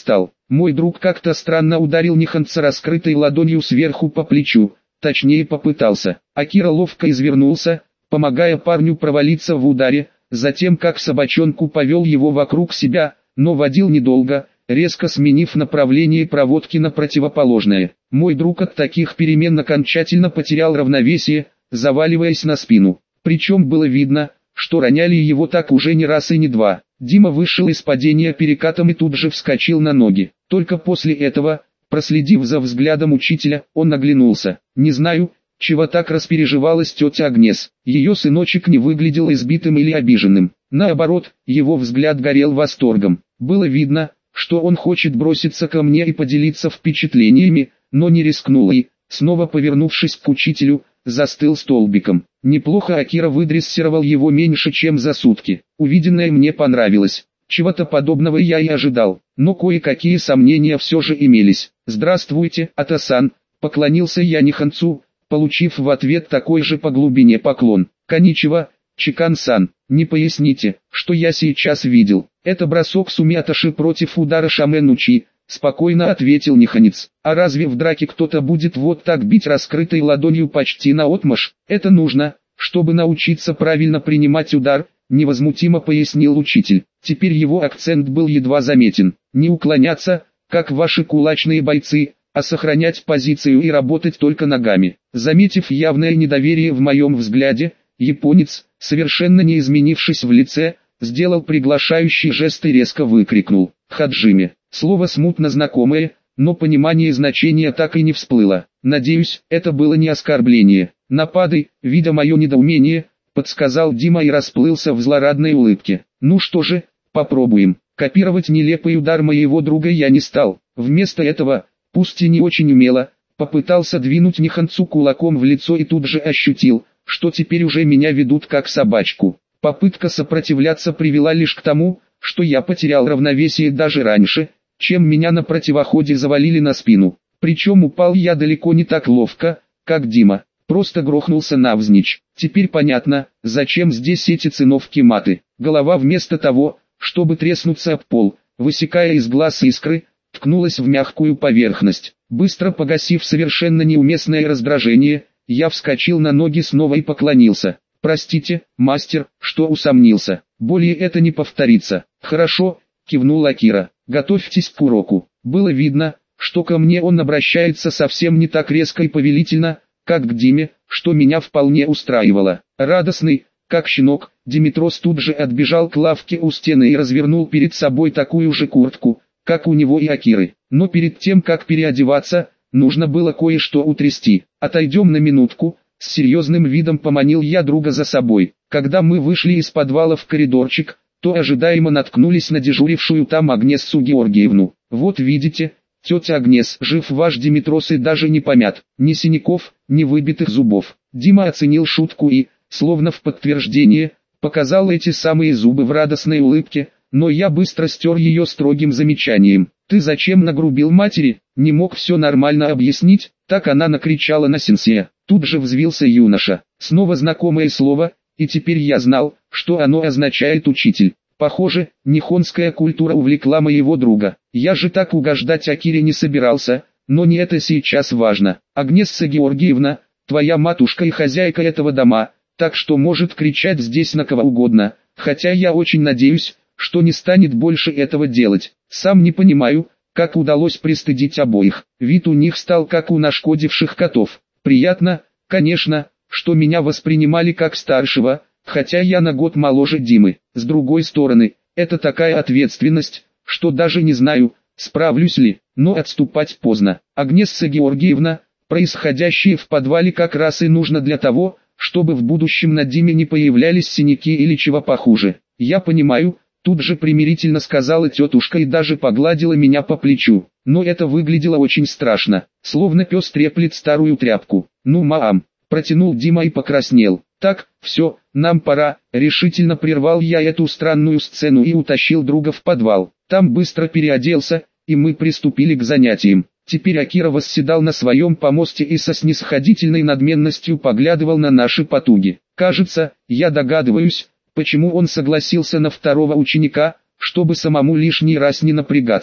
Мой друг как-то странно ударил Ниханца раскрытой ладонью сверху по плечу, точнее попытался. Акира ловко извернулся, помогая парню провалиться в ударе, затем как собачонку повел его вокруг себя, но водил недолго, резко сменив направление проводки на противоположное. Мой друг от таких перемен окончательно потерял равновесие, заваливаясь на спину. Причем было видно, что роняли его так уже не раз и не два. Дима вышел из падения перекатом и тут же вскочил на ноги. Только после этого, проследив за взглядом учителя, он оглянулся. Не знаю, чего так распереживалась тетя Агнес. Ее сыночек не выглядел избитым или обиженным. Наоборот, его взгляд горел восторгом. Было видно, что он хочет броситься ко мне и поделиться впечатлениями, но не рискнул и, снова повернувшись к учителю, застыл столбиком. Неплохо Акира выдрессировал его меньше чем за сутки. Увиденное мне понравилось. Чего-то подобного я и ожидал, но кое-какие сомнения все же имелись. «Здравствуйте, Ата-сан», поклонился я Ниханцу, получив в ответ такой же по глубине поклон. «Коничева, Чикан-сан, не поясните, что я сейчас видел?» «Это бросок Сумиатоши против удара Шамен-учи», спокойно ответил Ниханец. «А разве в драке кто-то будет вот так бить раскрытой ладонью почти наотмашь? Это нужно, чтобы научиться правильно принимать удар», невозмутимо пояснил учитель. Теперь его акцент был едва заметен. «Не уклоняться, как ваши кулачные бойцы, а сохранять позицию и работать только ногами». Заметив явное недоверие в моем взгляде, японец, совершенно не изменившись в лице, сделал приглашающий жест и резко выкрикнул: «Хаджими!». Слово смутно знакомое, но понимание значения так и не всплыло. Надеюсь, это было не оскорбление. «Нападай», видя мое недоумение, подсказал Дима и расплылся в злорадной улыбке. «Ну что же, попробуем». Копировать нелепый удар моего друга я не стал. Вместо этого, пусть и не очень умело, попытался двинуть Ниханцу кулаком в лицо и тут же ощутил, что теперь уже меня ведут как собачку. Попытка сопротивляться привела лишь к тому, что я потерял равновесие даже раньше, чем меня на противоходе завалили на спину. Причем упал я далеко не так ловко, как Дима, просто грохнулся навзничь. Теперь понятно, зачем здесь эти циновки-маты. Голова вместо того, чтобы треснуться об пол, высекая из глаз искры, ткнулась в мягкую поверхность. Быстро погасив совершенно неуместное раздражение, я вскочил на ноги снова и поклонился. «Простите, мастер, что усомнился. Более это не повторится». «Хорошо», кивнул Акира. «Готовьтесь к уроку». Было видно, что ко мне он обращается совсем не так резко и повелительно, как к Диме, что меня вполне устраивало. Радостный, как щенок, Димитрос тут же отбежал к лавке у стены и развернул перед собой такую же куртку, как у него и Акиры. Но перед тем, как переодеваться, нужно было кое-что утрясти. «Отойдем на минутку», с серьезным видом поманил я друга за собой. Когда мы вышли из подвала в коридорчик, то ожидаемо наткнулись на дежурившую там Агнессу Георгиевну. «Вот видите, тетя Агнес, жив ваш Димитрос и даже не помят, ни синяков, ни выбитых зубов». Дима оценил шутку и, словно в подтверждение, показал эти самые зубы в радостной улыбке, но я быстро стер ее строгим замечанием. «Ты зачем нагрубил матери? Не мог все нормально объяснить?» Так она накричала на сенсея. Тут же взвился юноша. Снова знакомое слово, и теперь я знал, что оно означает «учитель». Похоже, нихонская культура увлекла моего друга. Я же так угождать Акире не собирался, но не это сейчас важно. «Агнесса Георгиевна, твоя матушка и хозяйка этого дома, так что может кричать здесь на кого угодно, хотя я очень надеюсь, что не станет больше этого делать. Сам не понимаю, как удалось пристыдить обоих. Вид у них стал как у нашкодивших котов. Приятно, конечно, что меня воспринимали как старшего, хотя я на год моложе Димы. С другой стороны, это такая ответственность, что даже не знаю, справлюсь ли, но отступать поздно. Агнесса Георгиевна, происходящее в подвале как раз и нужно для того, чтобы в будущем на Диме не появлялись синяки или чего похуже. Я понимаю, тут же примирительно сказала тетушка и даже погладила меня по плечу. Но это выглядело очень страшно, словно пес треплет старую тряпку. «Ну, маам», протянул Дима и покраснел. «Так, все, нам пора», решительно прервал я эту странную сцену и утащил друга в подвал. Там быстро переоделся, и мы приступили к занятиям. Теперь Акира восседал на своем помосте и со снисходительной надменностью поглядывал на наши потуги. Кажется, я догадываюсь, почему он согласился на второго ученика, чтобы самому лишний раз не напрягаться.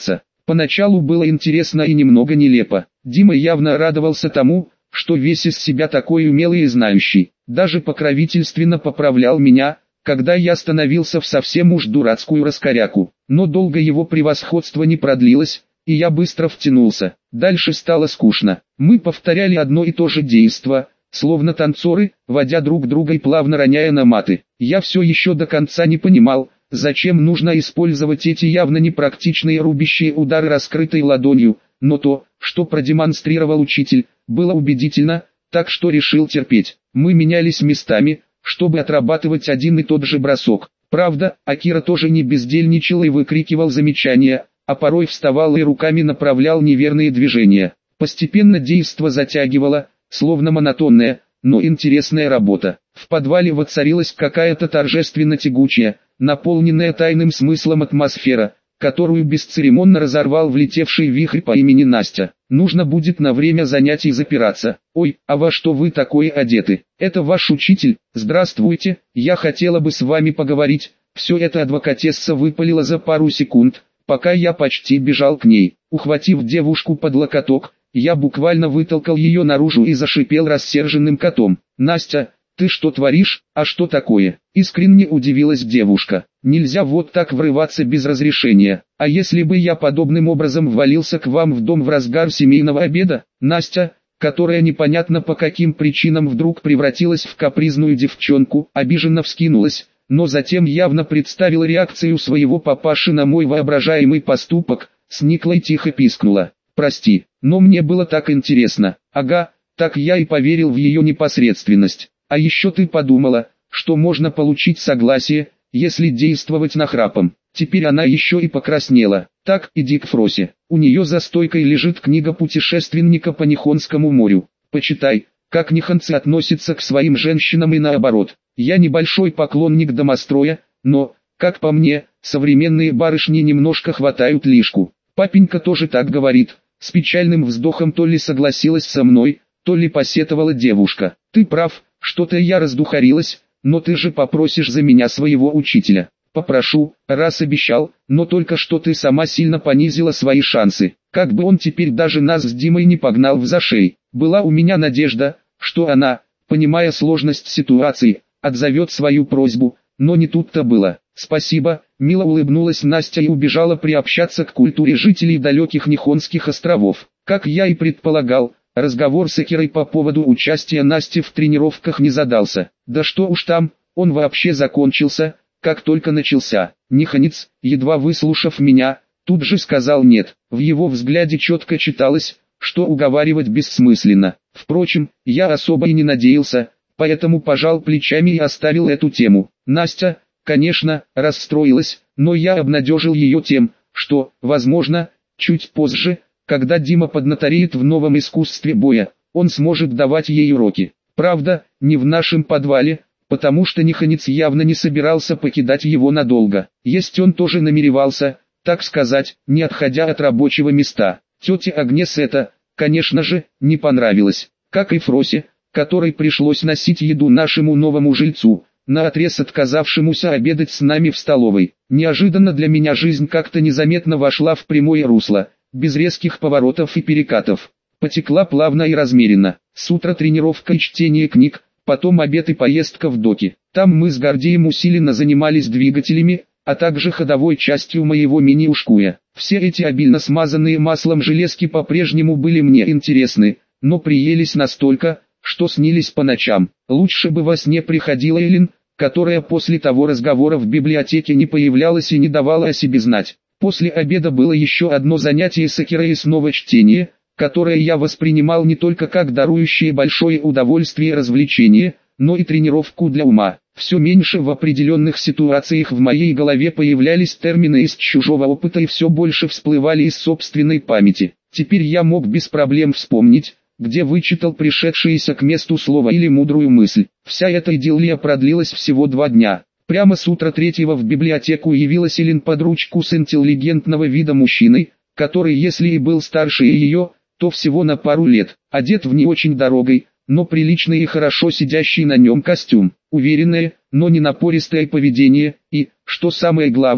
Поначалу было интересно и немного нелепо. Дима явно радовался тому, что весь из себя такой умелый и знающий. Даже покровительственно поправлял меня, когда я становился в совсем уж дурацкую раскоряку. Но долго его превосходство не продлилось, и я быстро втянулся. Дальше стало скучно. Мы повторяли одно и то же действо, словно танцоры, водя друг друга и плавно роняя на маты. Я все еще до конца не понимал, зачем нужно использовать эти явно непрактичные рубящие удары раскрытой ладонью, но то, что продемонстрировал учитель, было убедительно, так что решил терпеть. Мы менялись местами, чтобы отрабатывать один и тот же бросок. Правда, Акира тоже не бездельничал и выкрикивал замечания, а порой вставал и руками направлял неверные движения. Постепенно действо затягивало, словно монотонная, но интересная работа. В подвале воцарилась какая-то торжественно-тягучая, наполненная тайным смыслом атмосфера, которую бесцеремонно разорвал влетевший вихрь по имени Настя. Нужно будет на время занятий запираться. Ой, а во что вы такое одеты? Это ваш учитель? Здравствуйте, я хотела бы с вами поговорить. Все это адвокатесса выпалила за пару секунд, пока я почти бежал к ней. Ухватив девушку под локоток, я буквально вытолкал ее наружу и зашипел рассерженным котом. Настя, ты что творишь, а что такое? Искренне удивилась девушка. Нельзя вот так врываться без разрешения. А если бы я подобным образом ввалился к вам в дом в разгар семейного обеда? Настя, которая непонятно по каким причинам вдруг превратилась в капризную девчонку, обиженно вскинулась, но затем явно представила реакцию своего папаши на мой воображаемый поступок, сникла и тихо пискнула. Прости, но мне было так интересно. Ага, так я и поверил в ее непосредственность. А еще ты подумала, что можно получить согласие, если действовать нахрапом. Теперь она еще и покраснела. Так, иди к Фросе. У нее за стойкой лежит книга путешественника по Нихонскому морю. Почитай, как нихонцы относятся к своим женщинам и наоборот. Я небольшой поклонник домостроя, но, как по мне, современные барышни немножко хватают лишку. Папенька тоже так говорит. С печальным вздохом то ли согласилась со мной, то ли посетовала девушка. Ты прав, что-то я раздухарилась, но ты же попросишь за меня своего учителя. Попрошу, раз обещал, но только что ты сама сильно понизила свои шансы. Как бы он теперь даже нас с Димой не погнал в зашей. Была у меня надежда, что она, понимая сложность ситуации, отзовет свою просьбу, но не тут-то было. Спасибо, мило улыбнулась Настя и убежала приобщаться к культуре жителей далеких Нихонских островов. Как я и предполагал, разговор с Акирой по поводу участия Насти в тренировках не задался. Да что уж там, он вообще закончился, как только начался. Нихонец, едва выслушав меня, тут же сказал нет. В его взгляде четко читалось, что уговаривать бессмысленно. Впрочем, я особо и не надеялся, поэтому пожал плечами и оставил эту тему. Настя, конечно, расстроилась, но я обнадежил ее тем, что, возможно, чуть позже, когда Дима поднатореет в новом искусстве боя, он сможет давать ей уроки. Правда, не в нашем подвале, потому что Нихонец явно не собирался покидать его надолго. Есть он тоже намеревался, так сказать, не отходя от рабочего места. Тете Агнес это, конечно же, не понравилось, как и Фросе, которой пришлось носить еду нашему новому жильцу, наотрез отказавшемуся обедать с нами в столовой. Неожиданно для меня жизнь как-то незаметно вошла в прямое русло, без резких поворотов и перекатов. Потекла плавно и размеренно. С утра тренировка и чтение книг, потом обед и поездка в доки. Там мы с Гордеем усиленно занимались двигателями, а также ходовой частью моего мини-ушкуя. Все эти обильно смазанные маслом железки по-прежнему были мне интересны, но приелись настолько, что снились по ночам. Лучше бы во сне приходила Эллен, которая после того разговора в библиотеке не появлялась и не давала о себе знать. После обеда было еще одно занятие с Акирой и снова чтение, которое я воспринимал не только как дарующее большое удовольствие и развлечение, но и тренировку для ума. Все меньше в определенных ситуациях в моей голове появлялись термины из чужого опыта и все больше всплывали из собственной памяти. Теперь я мог без проблем вспомнить, где вычитал пришедшееся к месту слово или мудрую мысль. Вся эта идиллия продлилась всего два дня. Прямо с утра третьего в библиотеку явилась Эллен под ручку с интеллигентного вида мужчиной, который, если и был старше ее, то всего на пару лет, одет в не очень дорогой, но приличный и хорошо сидящий на нем костюм, уверенное, но не напористое поведение, и, что самое главное,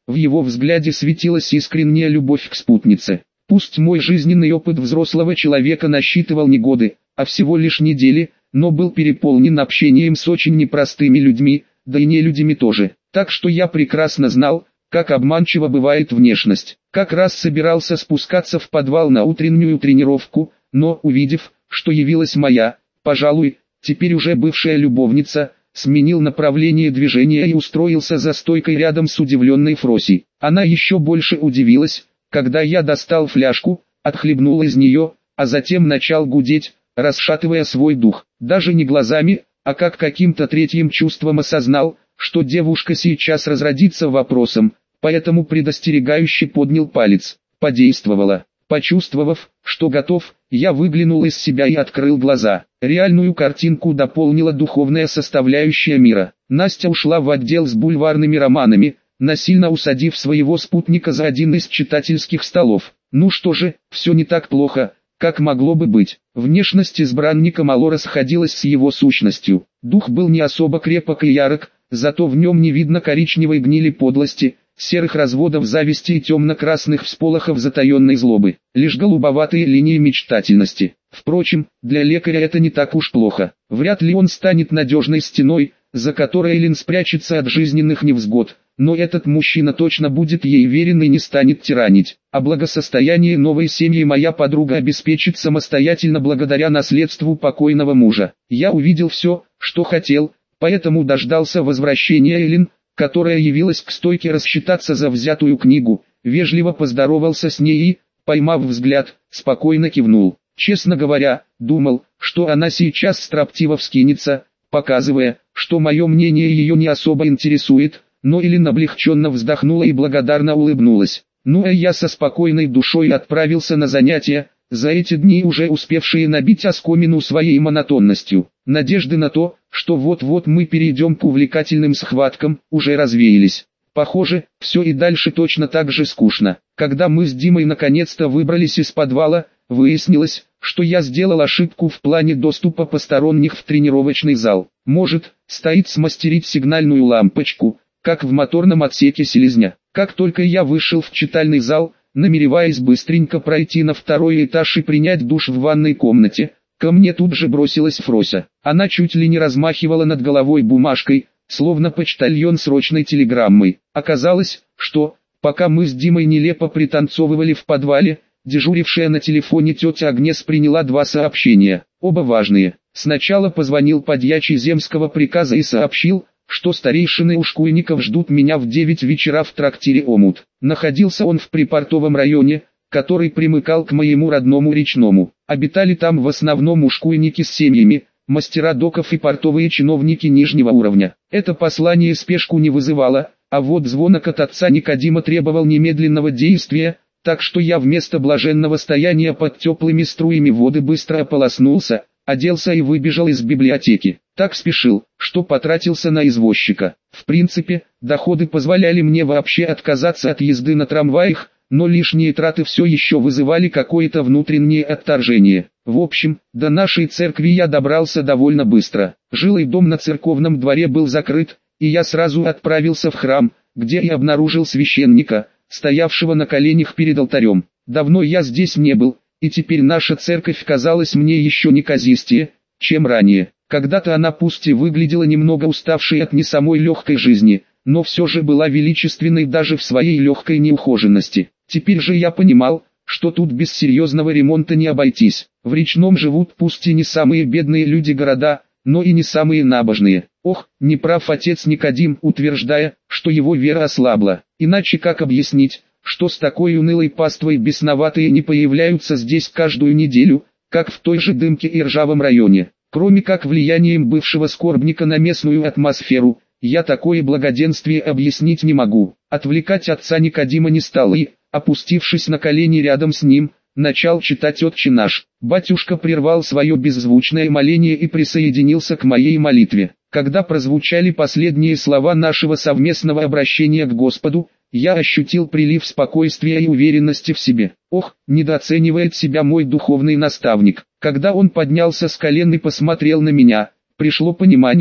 в его взгляде светилась искренняя любовь к спутнице. Пусть мой жизненный опыт взрослого человека насчитывал не годы, а всего лишь недели, но был переполнен общением с очень непростыми людьми, да и не людьми тоже. Так что я прекрасно знал, как обманчива бывает внешность. Как раз собирался спускаться в подвал на утреннюю тренировку, но увидев, что явилась моя, пожалуй, теперь уже бывшая любовница, сменил направление движения и устроился за стойкой рядом с удивленной Фроси. Она еще больше удивилась, когда я достал фляжку, отхлебнул из нее, а затем начал гудеть, расшатывая свой дух. Даже не глазами, а как каким-то третьим чувством осознал, что девушка сейчас разродится вопросом, поэтому предостерегающе поднял палец. Подействовало. Почувствовав, что готов, я выглянул из себя и открыл глаза. Реальную картинку дополнила духовная составляющая мира. Настя ушла в отдел с бульварными романами, насильно усадив своего спутника за один из читательских столов. Ну что же, все не так плохо, как могло бы быть. Внешность избранника мало расходилась с его сущностью. Дух был не особо крепок и ярок, зато в нем не видно коричневой гнили подлости, серых разводов зависти и темно-красных всполохов затаенной злобы, лишь голубоватые линии мечтательности. Впрочем, для лекаря это не так уж плохо. Вряд ли он станет надежной стеной, за которой Эллен спрячется от жизненных невзгод, но этот мужчина точно будет ей верен и не станет тиранить. А благосостояние новой семьи моя подруга обеспечит самостоятельно благодаря наследству покойного мужа. Я увидел все, что хотел, поэтому дождался возвращения Эллен, которая явилась к стойке рассчитаться за взятую книгу, вежливо поздоровался с ней и, поймав взгляд, спокойно кивнул. Честно говоря, думал, что она сейчас строптиво вскинется, показывая, что мое мнение ее не особо интересует, но Эллен облегченно вздохнула и благодарно улыбнулась. Ну а я со спокойной душой отправился на занятия, за эти дни уже успевшие набить оскомину своей монотонностью. Надежды на то, что вот-вот мы перейдем к увлекательным схваткам, уже развеялись. Похоже, все и дальше точно так же скучно. Когда мы с Димой наконец-то выбрались из подвала, выяснилось, что я сделал ошибку в плане доступа посторонних в тренировочный зал. Может, стоит смастерить сигнальную лампочку, как в моторном отсеке селезня. Как только я вышел в читальный зал, намереваясь быстренько пройти на второй этаж и принять душ в ванной комнате, ко мне тут же бросилась Фрося. Она чуть ли не размахивала над головой бумажкой, словно почтальон срочной телеграммой. Оказалось, что, пока мы с Димой нелепо пританцовывали в подвале, дежурившая на телефоне тетя Агнес приняла два сообщения, оба важные. Сначала позвонил подьячий земского приказа и сообщил, что старейшины Ушкуйников ждут меня в девять вечера в трактире «Омут». Находился он в припортовом районе, который примыкал к моему родному речному. Обитали там в основном ушкуйники с семьями, мастера доков и портовые чиновники нижнего уровня. Это послание спешку не вызывало, а вот звонок от отца Никодима требовал немедленного действия, так что я вместо блаженного стояния под теплыми струями воды быстро ополоснулся, оделся и выбежал из библиотеки. Так спешил, что потратился на извозчика. В принципе, доходы позволяли мне вообще отказаться от езды на трамваях, но лишние траты все еще вызывали какое-то внутреннее отторжение. В общем, до нашей церкви я добрался довольно быстро. Жилой дом на церковном дворе был закрыт, и я сразу отправился в храм, где и обнаружил священника, стоявшего на коленях перед алтарем. Давно я здесь не был, и теперь наша церковь казалась мне еще неказистее, чем ранее. Когда-то она пусть и выглядела немного уставшей от не самой легкой жизни, но все же была величественной даже в своей легкой неухоженности. Теперь же я понимал, что тут без серьезного ремонта не обойтись. В речном живут пусть и не самые бедные люди города, но и не самые набожные. Ох, не прав отец Никодим, утверждая, что его вера ослабла. Иначе как объяснить, что с такой унылой паствой бесноватые не появляются здесь каждую неделю, как в той же Дымке и Ржавом районе. Кроме как влиянием бывшего скорбника на местную атмосферу, я такое благоденствие объяснить не могу. Отвлекать отца Никодима не стал и, опустившись на колени рядом с ним, начал читать «Отче наш». Батюшка прервал свое беззвучное моление и присоединился к моей молитве. Когда прозвучали последние слова нашего совместного обращения к Господу, я ощутил прилив спокойствия и уверенности в себе. Ох, недооценивает себя мой духовный наставник. Когда он поднялся с колен и посмотрел на меня, пришло понимание,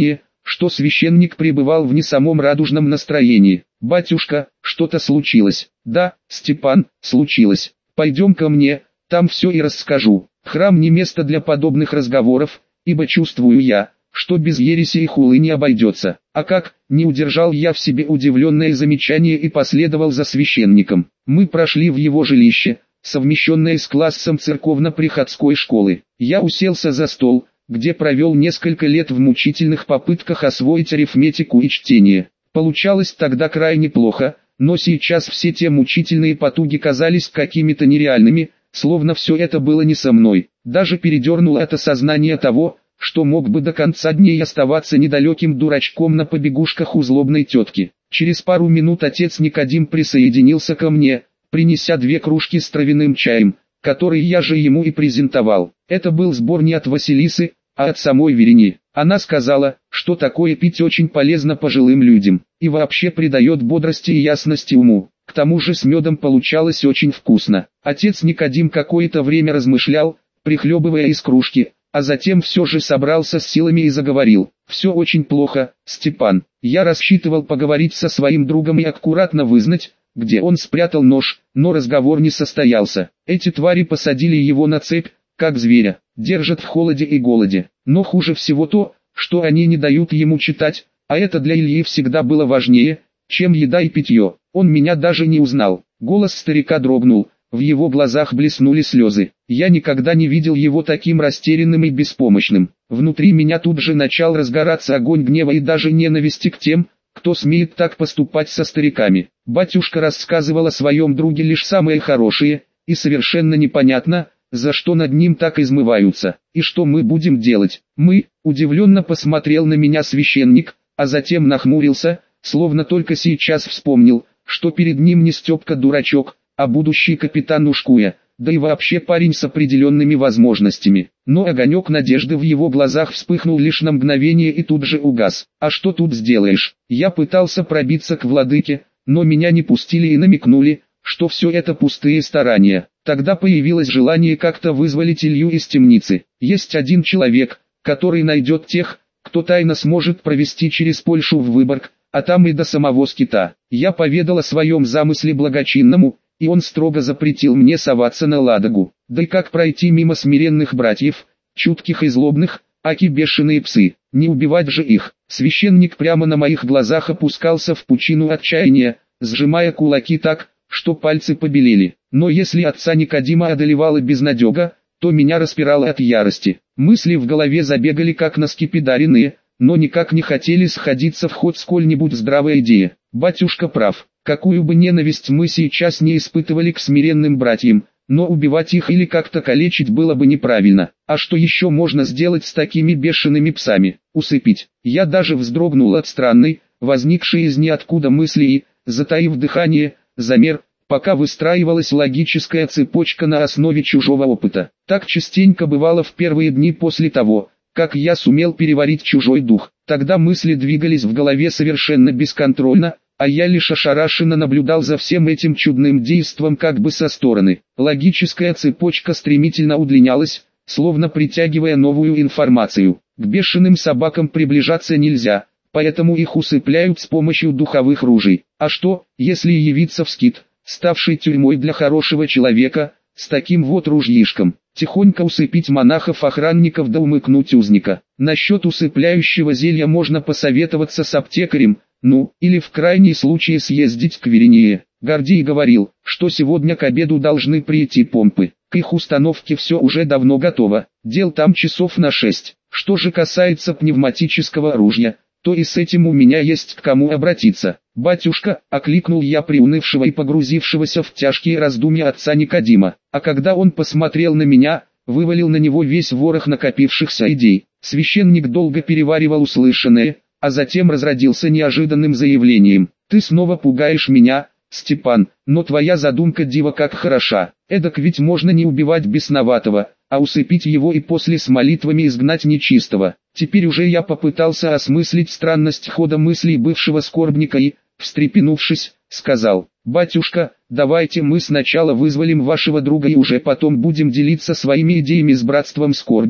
что священник пребывал в не самом радужном настроении. «Батюшка, что-то случилось?» «Да, Степан, случилось. Пойдем ко мне, там все и расскажу. Храм не место для подобных разговоров, ибо чувствую я, что без ереси и хулы не обойдется». «А как?» — не удержал я в себе удивленное замечание и последовал за священником. Мы прошли в его жилище, совмещенное с классом церковно-приходской школы. Я уселся за стол, где провел несколько лет в мучительных попытках освоить арифметику и чтение. Получалось тогда крайне плохо, но сейчас все те мучительные потуги казались какими-то нереальными, словно все это было не со мной. Даже передернуло от осознания того, что мог бы до конца дней оставаться недалеким дурачком на побегушках у злобной тетки. Через пару минут отец Никодим присоединился ко мне, принеся две кружки с травяным чаем, который я же ему и презентовал. Это был сбор не от Василисы, а от самой Верени. Она сказала, что такое пить очень полезно пожилым людям, и вообще придает бодрости и ясности уму. К тому же с медом получалось очень вкусно. Отец Никодим какое-то время размышлял, прихлебывая из кружки, а затем все же собрался с силами и заговорил. «Все очень плохо, Степан. Я рассчитывал поговорить со своим другом и аккуратно вызнать, где он спрятал нож, но разговор не состоялся. Эти твари посадили его на цепь, как зверя, держат в холоде и голоде. Но хуже всего то, что они не дают ему читать, а это для Ильи всегда было важнее, чем еда и питье. Он меня даже не узнал». Голос старика дрогнул, в его глазах блеснули слезы. Я никогда не видел его таким растерянным и беспомощным. Внутри меня тут же начал разгораться огонь гнева и даже ненависти к тем, кто смеет так поступать со стариками. Батюшка рассказывал о своем друге лишь самое хорошее, и совершенно непонятно, за что над ним так измываются. «И что мы будем делать?» «Мы?» — удивленно посмотрел на меня священник, а затем нахмурился, словно только сейчас вспомнил, что перед ним не Степка-дурачок, а будущий капитан Ушкуя, да и вообще парень с определенными возможностями. Но огонек надежды в его глазах вспыхнул лишь на мгновение и тут же угас. «А что тут сделаешь?» Я пытался пробиться к владыке, но меня не пустили и намекнули, что все это пустые старания. Тогда появилось желание как-то вызволить Илью из темницы. Есть один человек, который найдет тех, кто тайно сможет провести через Польшу в Выборг, а там и до самого скита. Я поведал о своем замысле благочинному, и он строго запретил мне соваться на Ладогу. Да и как пройти мимо смиренных братьев, чутких и злобных, аки бешеные псы, не убивать же их. Священник прямо на моих глазах опускался в пучину отчаяния, сжимая кулаки так, что пальцы побелели. Но если отца Никодима одолевала безнадега, то меня распирало от ярости. Мысли в голове забегали как на скипидаренные, но никак не хотели сходиться в ход сколь-нибудь здравая идея. Батюшка прав. Какую бы ненависть мы сейчас не испытывали к смиренным братьям, но убивать их или как-то калечить было бы неправильно. А что еще можно сделать с такими бешеными псами? Усыпить. Я даже вздрогнул от странной, возникшей из ниоткуда мысли и, затаив дыхание, замер, пока выстраивалась логическая цепочка на основе чужого опыта. Так частенько бывало в первые дни после того, как я сумел переварить чужой дух. Тогда мысли двигались в голове совершенно бесконтрольно, а я лишь ошарашенно наблюдал за всем этим чудным действом как бы со стороны. Логическая цепочка стремительно удлинялась, словно притягивая новую информацию. К бешеным собакам приближаться нельзя, поэтому их усыпляют с помощью духовых ружей. А что, если явиться в скит, ставший тюрьмой для хорошего человека, с таким вот ружьишком? Тихонько усыпить монахов-охранников да умыкнуть узника. Насчет усыпляющего зелья можно посоветоваться с аптекарем, ну, или в крайней случае съездить к Веренее. Гордей говорил, что сегодня к обеду должны прийти помпы. К их установке все уже давно готово, дел там часов на шесть. Что же касается пневматического ружья, то и с этим у меня есть к кому обратиться. «Батюшка», — окликнул я приунывшего и погрузившегося в тяжкие раздумья отца Никодима, а когда он посмотрел на меня, вывалил на него весь ворох накопившихся идей. Священник долго переваривал услышанное, а затем разродился неожиданным заявлением. «Ты снова пугаешь меня, Степан, но твоя задумка дива как хороша. Эдак ведь можно не убивать бесноватого, а усыпить его и после с молитвами изгнать нечистого». Теперь уже я попытался осмыслить странность хода мыслей бывшего скорбника и, встрепенувшись, сказал: «Батюшка, давайте мы сначала вызволим вашего друга и уже потом будем делиться своими идеями с братством скорби.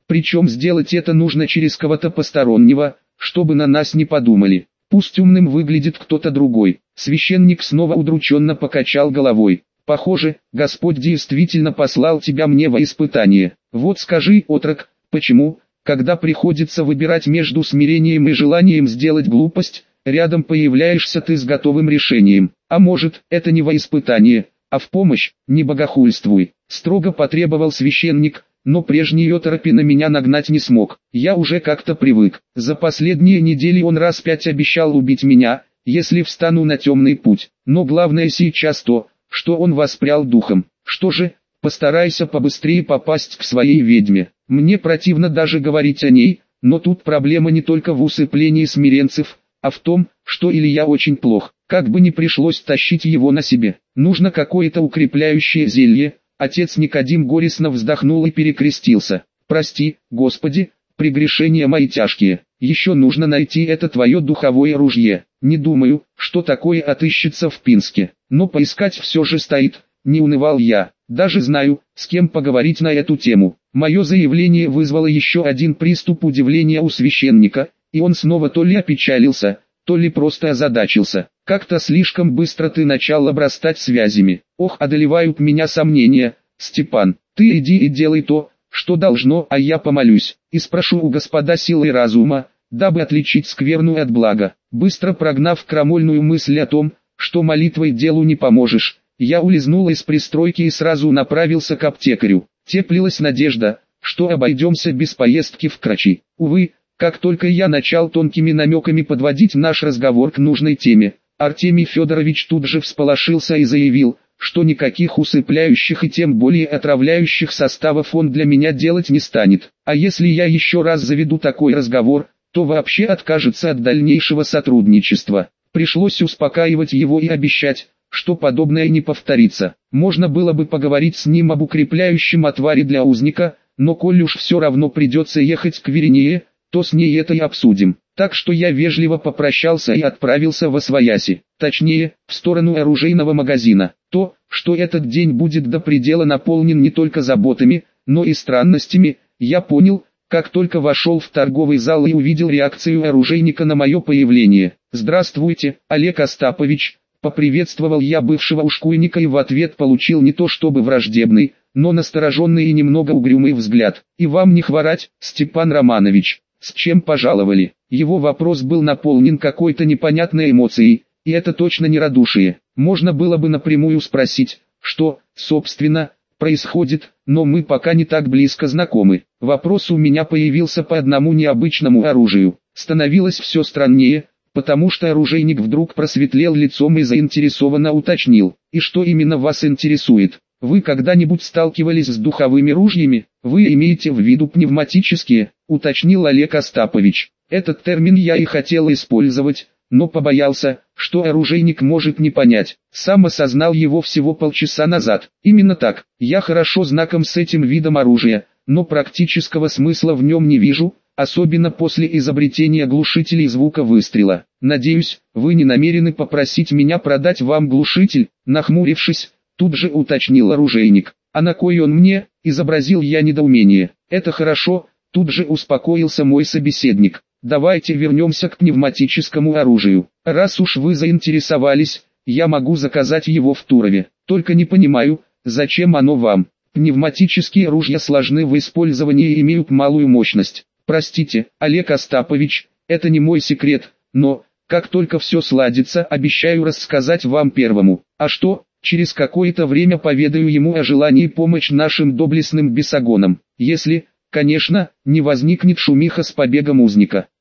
Причем сделать это нужно через кого-то постороннего, чтобы на нас не подумали. Пусть умным выглядит кто-то другой. Священник снова удрученно покачал головой. Похоже, Господь действительно послал тебя мне во испытание. Вот скажи, отрок, почему, когда приходится выбирать между смирением и желанием сделать глупость, рядом появляешься ты с готовым решением? А может, это не во испытание, а в помощь? Не богохульствуй, строго потребовал священник, но прежний оторопи на меня нагнать не смог. Я уже как-то привык. За последние недели он раз пять обещал убить меня, если встану на темный путь. Но главное сейчас то, что он воспрял духом. Что же, постарайся побыстрее попасть к своей ведьме. Мне противно даже говорить о ней, но тут проблема не только в усыплении смиренцев, а в том, что Илья очень плох. Как бы ни пришлось тащить его на себе, нужно какое-то укрепляющее зелье. Отец Никодим горестно вздохнул и перекрестился. Прости, Господи, прегрешения мои тяжкие. Еще нужно найти это твое духовое ружье. Не думаю, что такое отыщется в Пинске, но поискать все же стоит. Не унывал я. Даже знаю, с кем поговорить на эту тему. Мое заявление вызвало еще один приступ удивления у священника, и он снова то ли опечалился, то ли просто озадачился. Как-то слишком быстро ты начал обрастать связями. Ох, одолевают меня сомнения. Степан, ты иди и делай то, что должно, а я помолюсь, и спрошу у Господа силы разума, дабы отличить скверну от блага. Быстро прогнав крамольную мысль о том, что молитвой делу не поможешь, я улизнул из пристройки и сразу направился к аптекарю. Теплилась надежда, что обойдемся без поездки в Крачи. Увы, как только я начал тонкими намеками подводить наш разговор к нужной теме, Артемий Федорович тут же всполошился и заявил, что никаких усыпляющих и тем более отравляющих составов он для меня делать не станет. А если я еще раз заведу такой разговор, то вообще откажется от дальнейшего сотрудничества. Пришлось успокаивать его и обещать, что подобное не повторится. Можно было бы поговорить с ним об укрепляющем отваре для узника, но коль уж все равно придется ехать к Веринее, то с ней это и обсудим. Так что я вежливо попрощался и отправился восвояси, точнее, в сторону оружейного магазина. То, что этот день будет до предела наполнен не только заботами, но и странностями, я понял, как только вошел в торговый зал и увидел реакцию оружейника на мое появление. «Здравствуйте, Олег Остапович», — поприветствовал я бывшего ушкуйника и в ответ получил не то чтобы враждебный, но настороженный и немного угрюмый взгляд. «И вам не хворать, Степан Романович, с чем пожаловали?» Его вопрос был наполнен какой-то непонятной эмоцией, и это точно не радушие. Можно было бы напрямую спросить, что, собственно, происходит, но мы пока не так близко знакомы. Вопрос у меня появился по одному необычному оружию. Становилось все страннее, потому что оружейник вдруг просветлел лицом и заинтересованно уточнил: «И что именно вас интересует? Вы когда-нибудь сталкивались с духовыми ружьями? Вы имеете в виду пневматические?» — уточнил Олег Остапович. Этот термин я и хотел использовать, но побоялся, что оружейник может не понять. Сам осознал его всего полчаса назад. Именно так, я хорошо знаком с этим видом оружия, но практического смысла в нем не вижу, особенно после изобретения глушителей звука выстрела. «Надеюсь, вы не намерены попросить меня продать вам глушитель?» Нахмурившись, тут же уточнил оружейник. «А на кой он мне?» — изобразил я недоумение. «Это хорошо», — тут же успокоился мой собеседник. «Давайте вернемся к пневматическому оружию. Раз уж вы заинтересовались, я могу заказать его в Турове. Только не понимаю, зачем оно вам? Пневматические ружья сложны в использовании и имеют малую мощность. Простите, Олег Остапович, это не мой секрет, но, как только все сладится, обещаю рассказать вам первому. А что, через какое-то время поведаю ему о желании помочь нашим доблестным бесогонам, если, конечно, не возникнет шумиха с побегом узника».